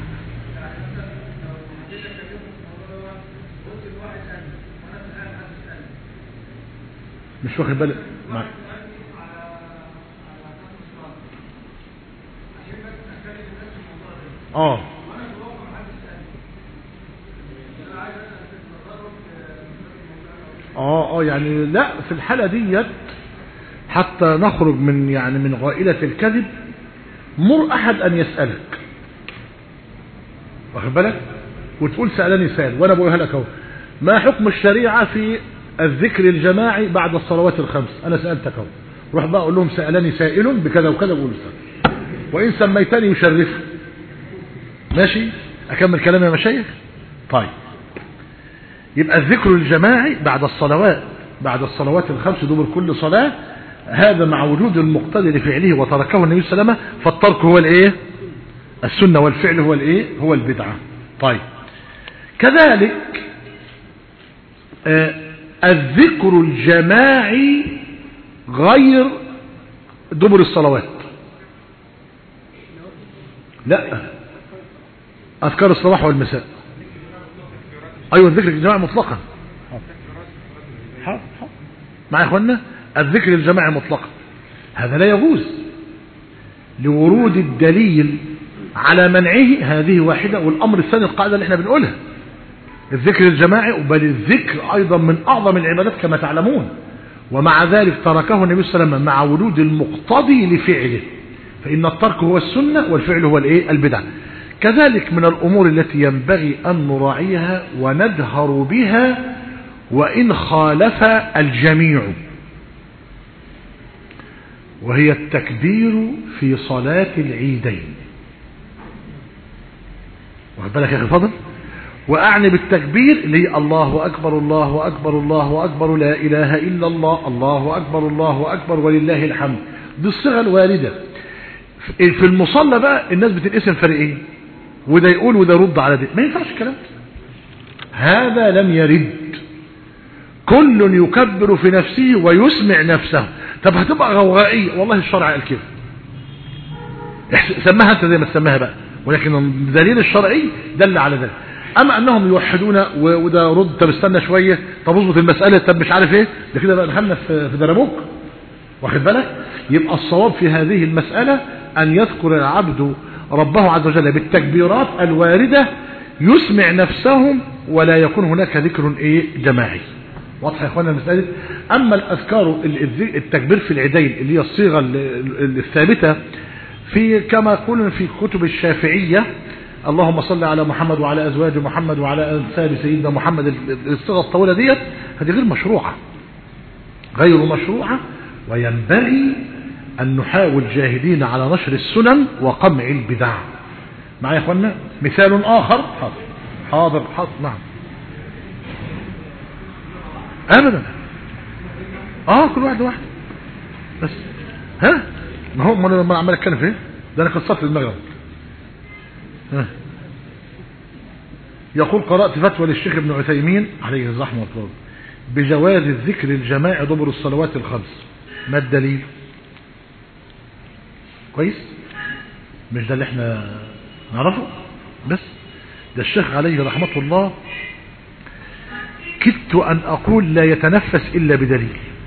مش واخد بالك. اه اه اه يعني لا، في الحالة ديت حتى نخرج من يعني من غائلة الكذب مر احد ان يسألك، واخد بالك، وتقول سألني سائل وانا بقولها لك اهو: ما حكم الشريعة في الذكر الجماعي بعد الصلوات الخمس؟ انا سألتك اهو، روح بقى اقول لهم سألني سائل بكذا وكذا، قول سأل. وان سميتني يشرف. ماشي، اكمل كلامي يا مشايخ. طيب، يبقى الذكر الجماعي بعد الصلوات بعد الصلوات الخمس دبر كل صلاة، هذا مع وجود المقتضي لفعله وتركه النبي صلى الله عليه وسلم، فالترك هو الايه السنة والفعل هو الايه هو البدعة. طيب، كذلك آه الذكر الجماعي غير دبر الصلوات. لا، أذكار الصباح والمساء. أيوة، الذكر الجماعي مطلقا. مع إخواننا، الذكر الجماعي مطلقا هذا لا يجوز لورود الدليل على منعه. هذه واحدة. والأمر الثاني القاعدة اللي احنا بنقولها: الذكر الجماعي، بل الذكر أيضا من أعظم العبادات كما تعلمون، ومع ذلك تركه النبي صلى الله عليه وسلم مع وجود المقتضي لفعله، فإن الترك هو السنة والفعل هو الايه البدعة. كذلك من الأمور التي ينبغي أن نراعيها وندهر بها وإن خالف الجميع، وهي التكبير في صلاة العيدين. واخد بالك يا أخي الفاضل؟ وأعني بالتكبير اللي الله أكبر الله أكبر الله أكبر لا إله إلا الله الله أكبر الله أكبر ولله الحمد، دي الصيغة الواردة. في المصلى بقى الناس بتنقسم فريقين، وده يقول وده يرد على ده، ما ينفعش الكلام هذا، لم يرد. كل يكبر في نفسه ويسمع نفسه. طب هتبقى غوغائية، والله الشرع قال كده، سماها انت زي ما تسماها بقى، ولكن الدليل الشرعي دل على ذلك. اما انهم يوحدون وده رد، طب استنى شويه، طب اظبط المساله، طب مش عارف ايه، ده كده بقى دخلنا في دربوك، واخد بالك. يبقى الصواب في هذه المساله ان يذكر العبد ربه عز وجل بالتكبيرات الوارده يسمع نفسهم، ولا يكون هناك ذكر ايه جماعي. واضح يا اخوانا المساله؟ اما الاذكار التكبير في العيدين اللي هي الصيغه الثابته في كما يقولون في كتب الشافعيه: اللهم صل على محمد وعلى ازواج محمد وعلى انساب سيدنا محمد، الصيغه الطويله ديت هذه غير مشروعه غير مشروعه وينبغي ان نحاول جاهدين على نشر السنن وقمع البدع. معايا يا اخوانا؟ مثال اخر. حاضر حاضر حاضر نعم. ابدا اه كل واحد واحد بس. ها ما هو ما انا عمال اتكلم فيه ده، انا كسرت دماغي. ها يقول: قرأت فتوى للشيخ ابن عثيمين عليه الرحمة والله بجواز الذكر الجماعي دبر الصلوات الخمس. ما الدليل؟ كويس، مش ده اللي احنا نعرفه بس. ده الشيخ عليه رحمة الله كدت أن أقول لا يتنفس إلا بدليل.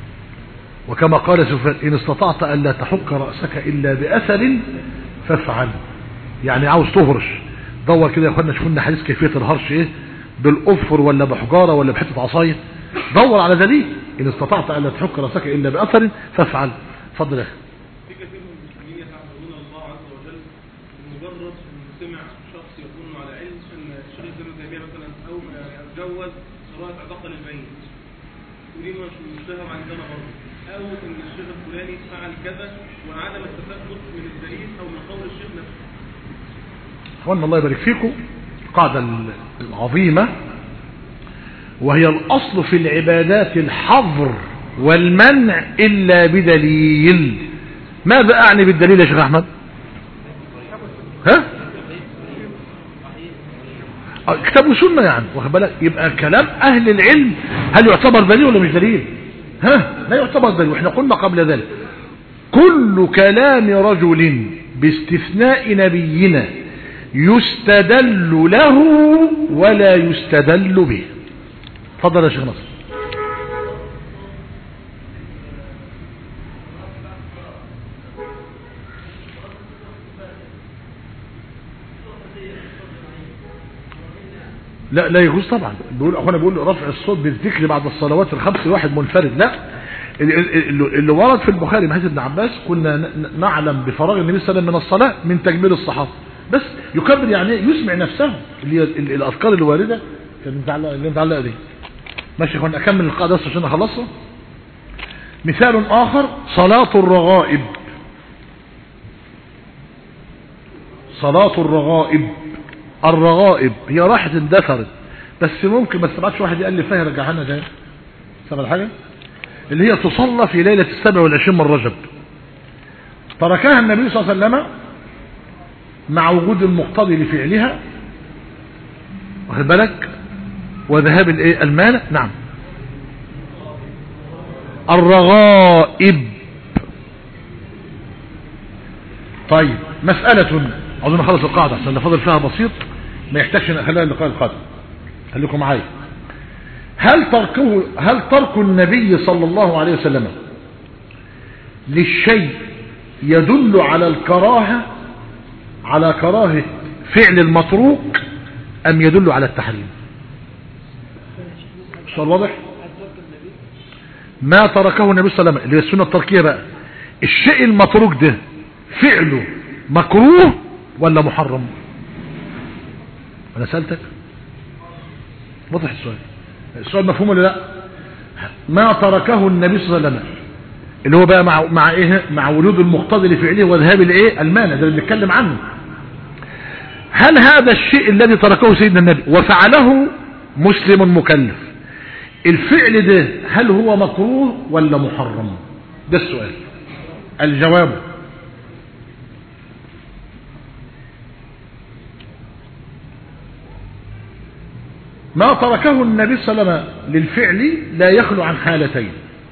وكما قال سفيان إن استطعت أن لا تحك رأسك إلا بأثر فافعل. يعني عاوز تهرش دور كده يا اخوانا، شوفوا لنا حديث كيفية الهرش ايه، بالأفر ولا بحجارة ولا بحتة عصاية، دور على دليل. إن استطعت أن لا تحك رأسك إلا بأثر فافعل. اتفضل يا اخي. في كثير من المسلمين يتعبدون الله عز وجل بمجرد ان سمع شخص يكون على علم ان الشيخ ابن تيميه مثلا او يتجوز صلاه عتق للميت، ودي مش مشتهر عندنا برضه، او ان الشيخ الفلاني فعل كذا، وعدم التثبت من الدليل او من قول الشيخ نفسه. اخوانا الله يبارك فيكم، القاعدة العظيمة وهي الأصل في العبادات الحظر والمنع إلا بدليل. ماذا أعني بالدليل يا شيخ أحمد؟ ها؟ كتاب وسنة يعني، واخد بالك؟ يبقى كلام أهل العلم هل يعتبر دليل ولا مش دليل؟ ها؟ لا يعتبر دليل. واحنا قلنا قبل ذلك كل كلام رجل باستثناء نبينا يستدل له ولا يستدل به. تفضل يا شيخ نصر. لا لا يجوز طبعا. بيقول اخوانا بيقول رفع الصوت بالذكر بعد الصلوات الخمس واحد منفرد. لا، اللي ورد في البخاري من حديث ابن عباس كنا نعلم بفراغ النبي صلى الله عليه وسلم من الصلاة من تكبير الصحابة، بس يكبر يعني يسمع نفسه اللي هي الاذكار اللي وارده كان متعلقه اللي متعلقه دي. ماشي يا اخوانا، اكمل القاعده بس عشان اخلصها. مثال اخر صلاة الرغائب. صلاة الرغائب، الرغائب هي راحت اندثرت، بس ممكن ما استبعدش واحد يقلب فيها يرجعها لنا تاني. سمع الحاجه اللي هي تصلى في ليله السابع والعشرين من رجب. تركها النبي صلى الله عليه وسلم مع وجود المقتضي لفعلها، واخد بالك، وذهاب الايه المانع. نعم. الرغائب. طيب مسألة عاوزين نخلص القاعدة عشان فاضل فيها بسيط ما يحتاجش نخليها اللقاء القادم. خليكم معايا. هل تركه هل ترك النبي صلى الله عليه وسلم للشيء يدل على الكراهة، على كراهة فعل المتروك، أم يدل على التحريم؟ السؤال واضح؟ ما تركه النبي صلى الله عليه وسلم اللي هي السنة التركية بقى، الشيء المتروك ده فعله مكروه ولا محرم؟ أنا سألتك واضح السؤال؟ السؤال مفهوم ولا لا؟ ما تركه النبي صلى الله عليه وسلم اللي هو بقى مع مع ايه؟ مع وجود المقتضي لفعله وذهاب الايه المانع، ده اللي بنتكلم عنه. هل هذا الشيء الذي تركه سيدنا النبي وفعله مسلم مكلف، الفعل ده هل هو مكروه ولا محرم؟ ده السؤال. الجواب ما تركه النبي صلى الله عليه وسلم للفعل لا يخلو عن حالتين.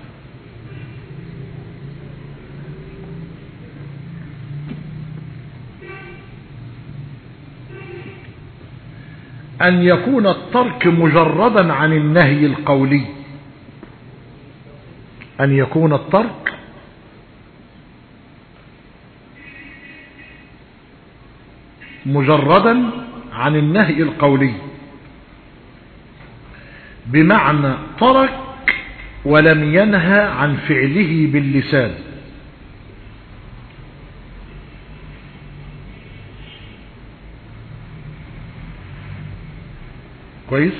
أن يكون الترك مجردا عن النهي القولي، أن يكون الترك مجردا عن النهي القولي، بمعنى ترك ولم ينهى عن فعله باللسان. كويس؟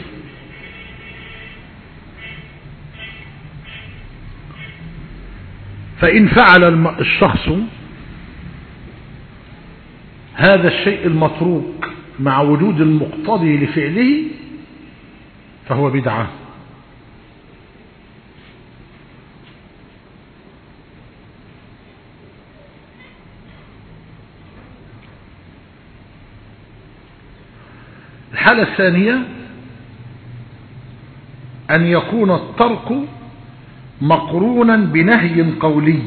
فإن فعل الشخص هذا الشيء المتروك مع وجود المقتضي لفعله فهو بدعة. الحالة الثانية أن يكون الترك مقرونا بنهي قولي،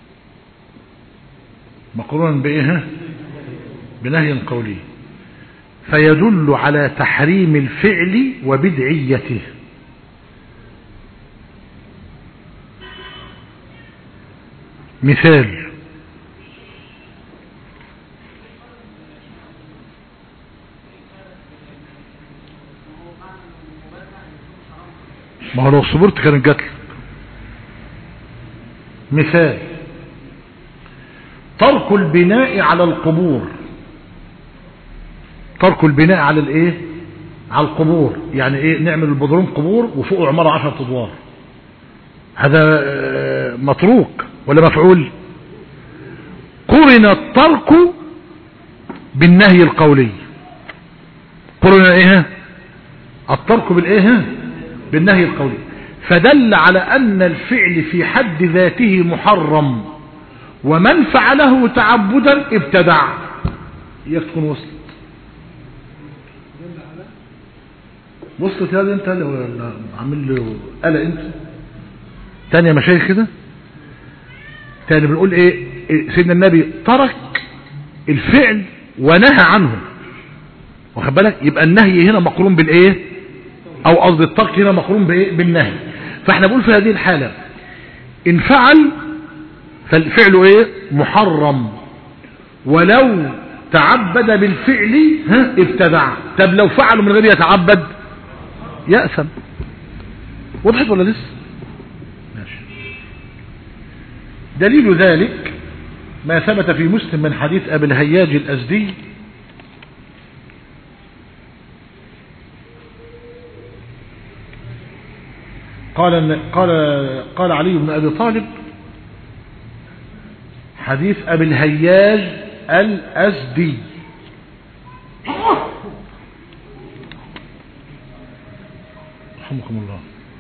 مقرونا بإيه؟ بنهي قولي، فيدل على تحريم الفعل وبدعيته. مثال: ما هو لو صبرت كانت جات لك. مثال: ترك البناء على القبور. ترك البناء على الايه؟ على القبور. يعني ايه؟ نعمل البدروم قبور وفوق عمارة عشرة ادوار. هذا متروك ولا مفعول؟ قرن الترك بالنهي القولي. قرن ايه؟ الترك بالايه؟ بالنهي القولي. فدل على ان الفعل في حد ذاته محرم، ومن فعله تعبدا ابتدع. اياك تكون وصلت وصلت هذا انت ولا عامل له قلق انت؟ تاني يا مشايخ كده. تاني بنقول ايه؟ سيدنا النبي ترك الفعل ونهى عنه، واخد بالك؟ يبقى النهي هنا مقرون بالايه؟ او قصد الترك هنا مقرون بايه؟ بالنهي. فاحنا بنقول في هذه الحالة ان فعل فالفعل ايه؟ محرم، ولو تعبد بالفعل ها ابتدع. طب لو فعله من غير يتعبد يأثم. وضحت ولا لسه؟ ماشي. دليل ذلك ما ثبت في مسلم من حديث ابي الهياج الازدي قال قال قال علي بن ابي طالب: حديث ابي الهياج الازدي رحمكم الله،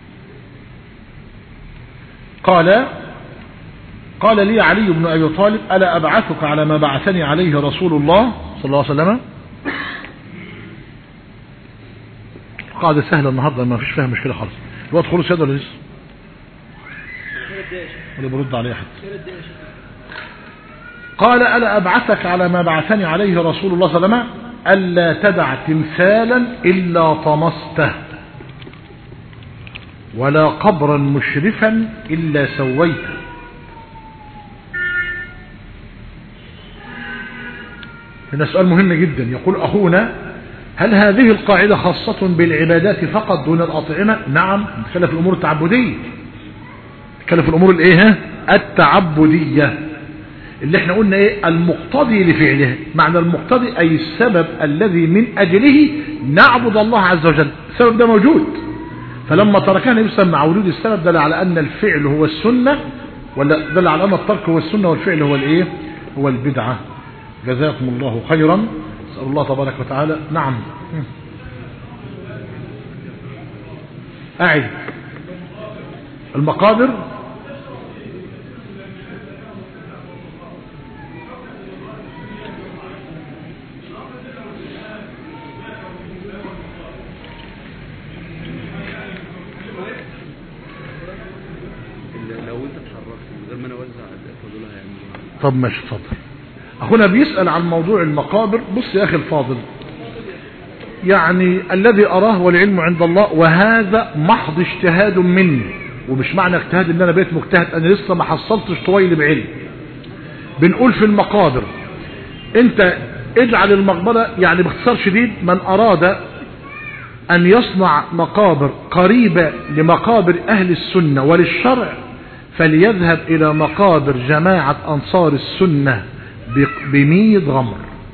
قال قال لي علي بن ابي طالب: الا ابعثك على ما بعثني عليه رسول الله صلى الله عليه وسلم. قاعدة سهلة النهارده، ما فيش فيها مشكلة خالص. الوقت خلص يد ولا لسه؟ ولا برد عليه حتى. قال: الا ابعثك على ما بعثني عليه رسول الله صلى الله عليه وسلم الا تدع تمثالا الا طمسته، ولا قبرا مشرفا الا سويته. هنا سؤال مهم جدا. يقول اخونا: هل هذه القاعدة خاصة بالعبادات فقط دون الأطعمة؟ نعم، نتكلم في الأمور التعبدية. نتكلم في الأمور الايه؟ التعبدية، اللي احنا قلنا ايه؟ المقتضي لفعله. معنى المقتضي اي السبب الذي من اجله نعبد الله عز وجل. السبب ده موجود، فلما تركها النبي صلى الله عليه وسلم مع وجود السبب دل على ان الفعل هو السنة، ولا دل على ان الترك هو السنة والفعل هو الايه؟ هو البدعة. جزاكم الله خيرا. نسأل الله تبارك وتعالى. نعم. أعد المقابر. لو انت اتحركت من غير ما انا اوزع فضلها يعني. طب ماشي، اتفضل. اخونا بيسأل عن موضوع المقابر. بص يا اخي الفاضل، يعني الذي اراه والعلم عند الله، وهذا محض اجتهاد مني، ومش معنى اجتهاد ان انا بقيت مجتهد، انا لسه ما حصلتش طويل بعلم. بنقول في المقابر انت اجعل المقبرة، يعني باختصار شديد من اراد ان يصنع مقابر قريبة لمقابر اهل السنة وللشرع فليذهب الى مقابر جماعة انصار السنة بميد غمر،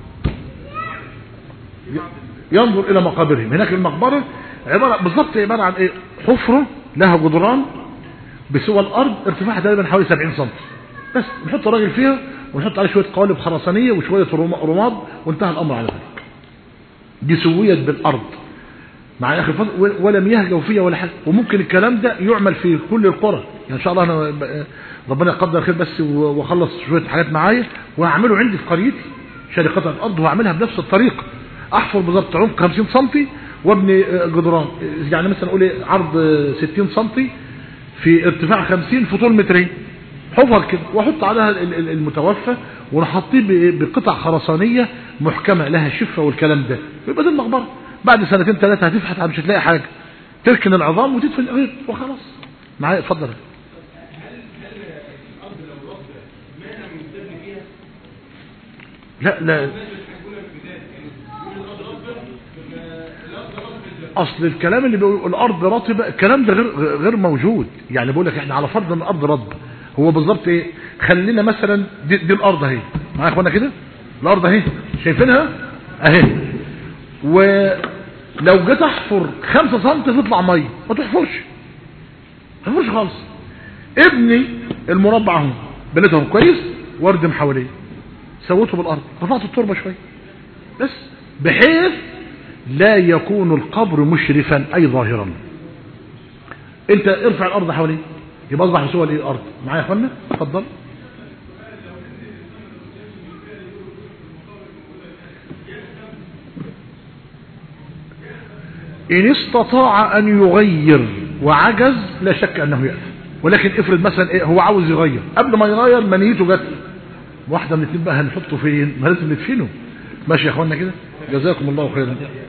ينظر الى مقابرهم. هناك المقبرة عبارة بالضبط عبارة عن ايه؟ حفرة لها جدران بسوى الارض، ارتفاعها تقريبا حوالي سبعين سم بس. نحط الراجل فيها ونحط عليه شوية قوالب خرسانية وشوية رماد وانتهى الامر على ذلك. دي سويت بالارض مع اخر فضل، ولم يهجوا فيها ولا حاجه. وممكن الكلام ده يعمل في كل القرى، يعني ان شاء الله انا ربنا يقدر خير بس واخلص شويه حاجات معايا وهعمله عندي في قريتي شاري قطعه ارض وهعملها بنفس الطريقه. احفر بالظبط عمق خمسين سم وابني جدران، يعني مثلا اقول عرض ستين سم في ارتفاع خمسين في طول مترين، حفر كده واحط عليها المتوفى ونحطيه بقطع خرسانيه محكمه لها شفه والكلام ده. يبقى دي المقبره. بعد سنتين ثلاثه هتفحت مش هتلاقي حاجه، تركن العظام وتدفن الغير وخلاص. معايا اتفضل. لا لا اصل الكلام اللي بيقول الارض رطبه الكلام ده غير غير موجود. يعني بقول لك احنا على فرض ان الارض رطبه، هو بالظبط ايه؟ خلينا مثلا دي, دي الارض اهي معايا يا اخوانا كده، الارض اهي شايفينها اهي، ولو جيت احفر خمسة سم تطلع ميه، ما تحفرش ما تحفرش خالص. ابني المربع اهو بنيته كويس، وردم حواليه، سويته بالارض، رفعت التربه شويه بس، بحيث لا يكون القبر مشرفا اي ظاهرا. انت ارفع الارض حواليه يبقى اصبح سوى الايه الارض. معايا يا اخوانا اتفضل. ان استطاع ان يغير وعجز لا شك انه يأثم، ولكن افرض مثلا ايه هو عاوز يغير، قبل ما يغير منيته جت واحده من الاثنين بقى، هنحطه فين؟ ما لازم ندفنه. ماشي يا اخوانا كده، جزاكم الله خيرا.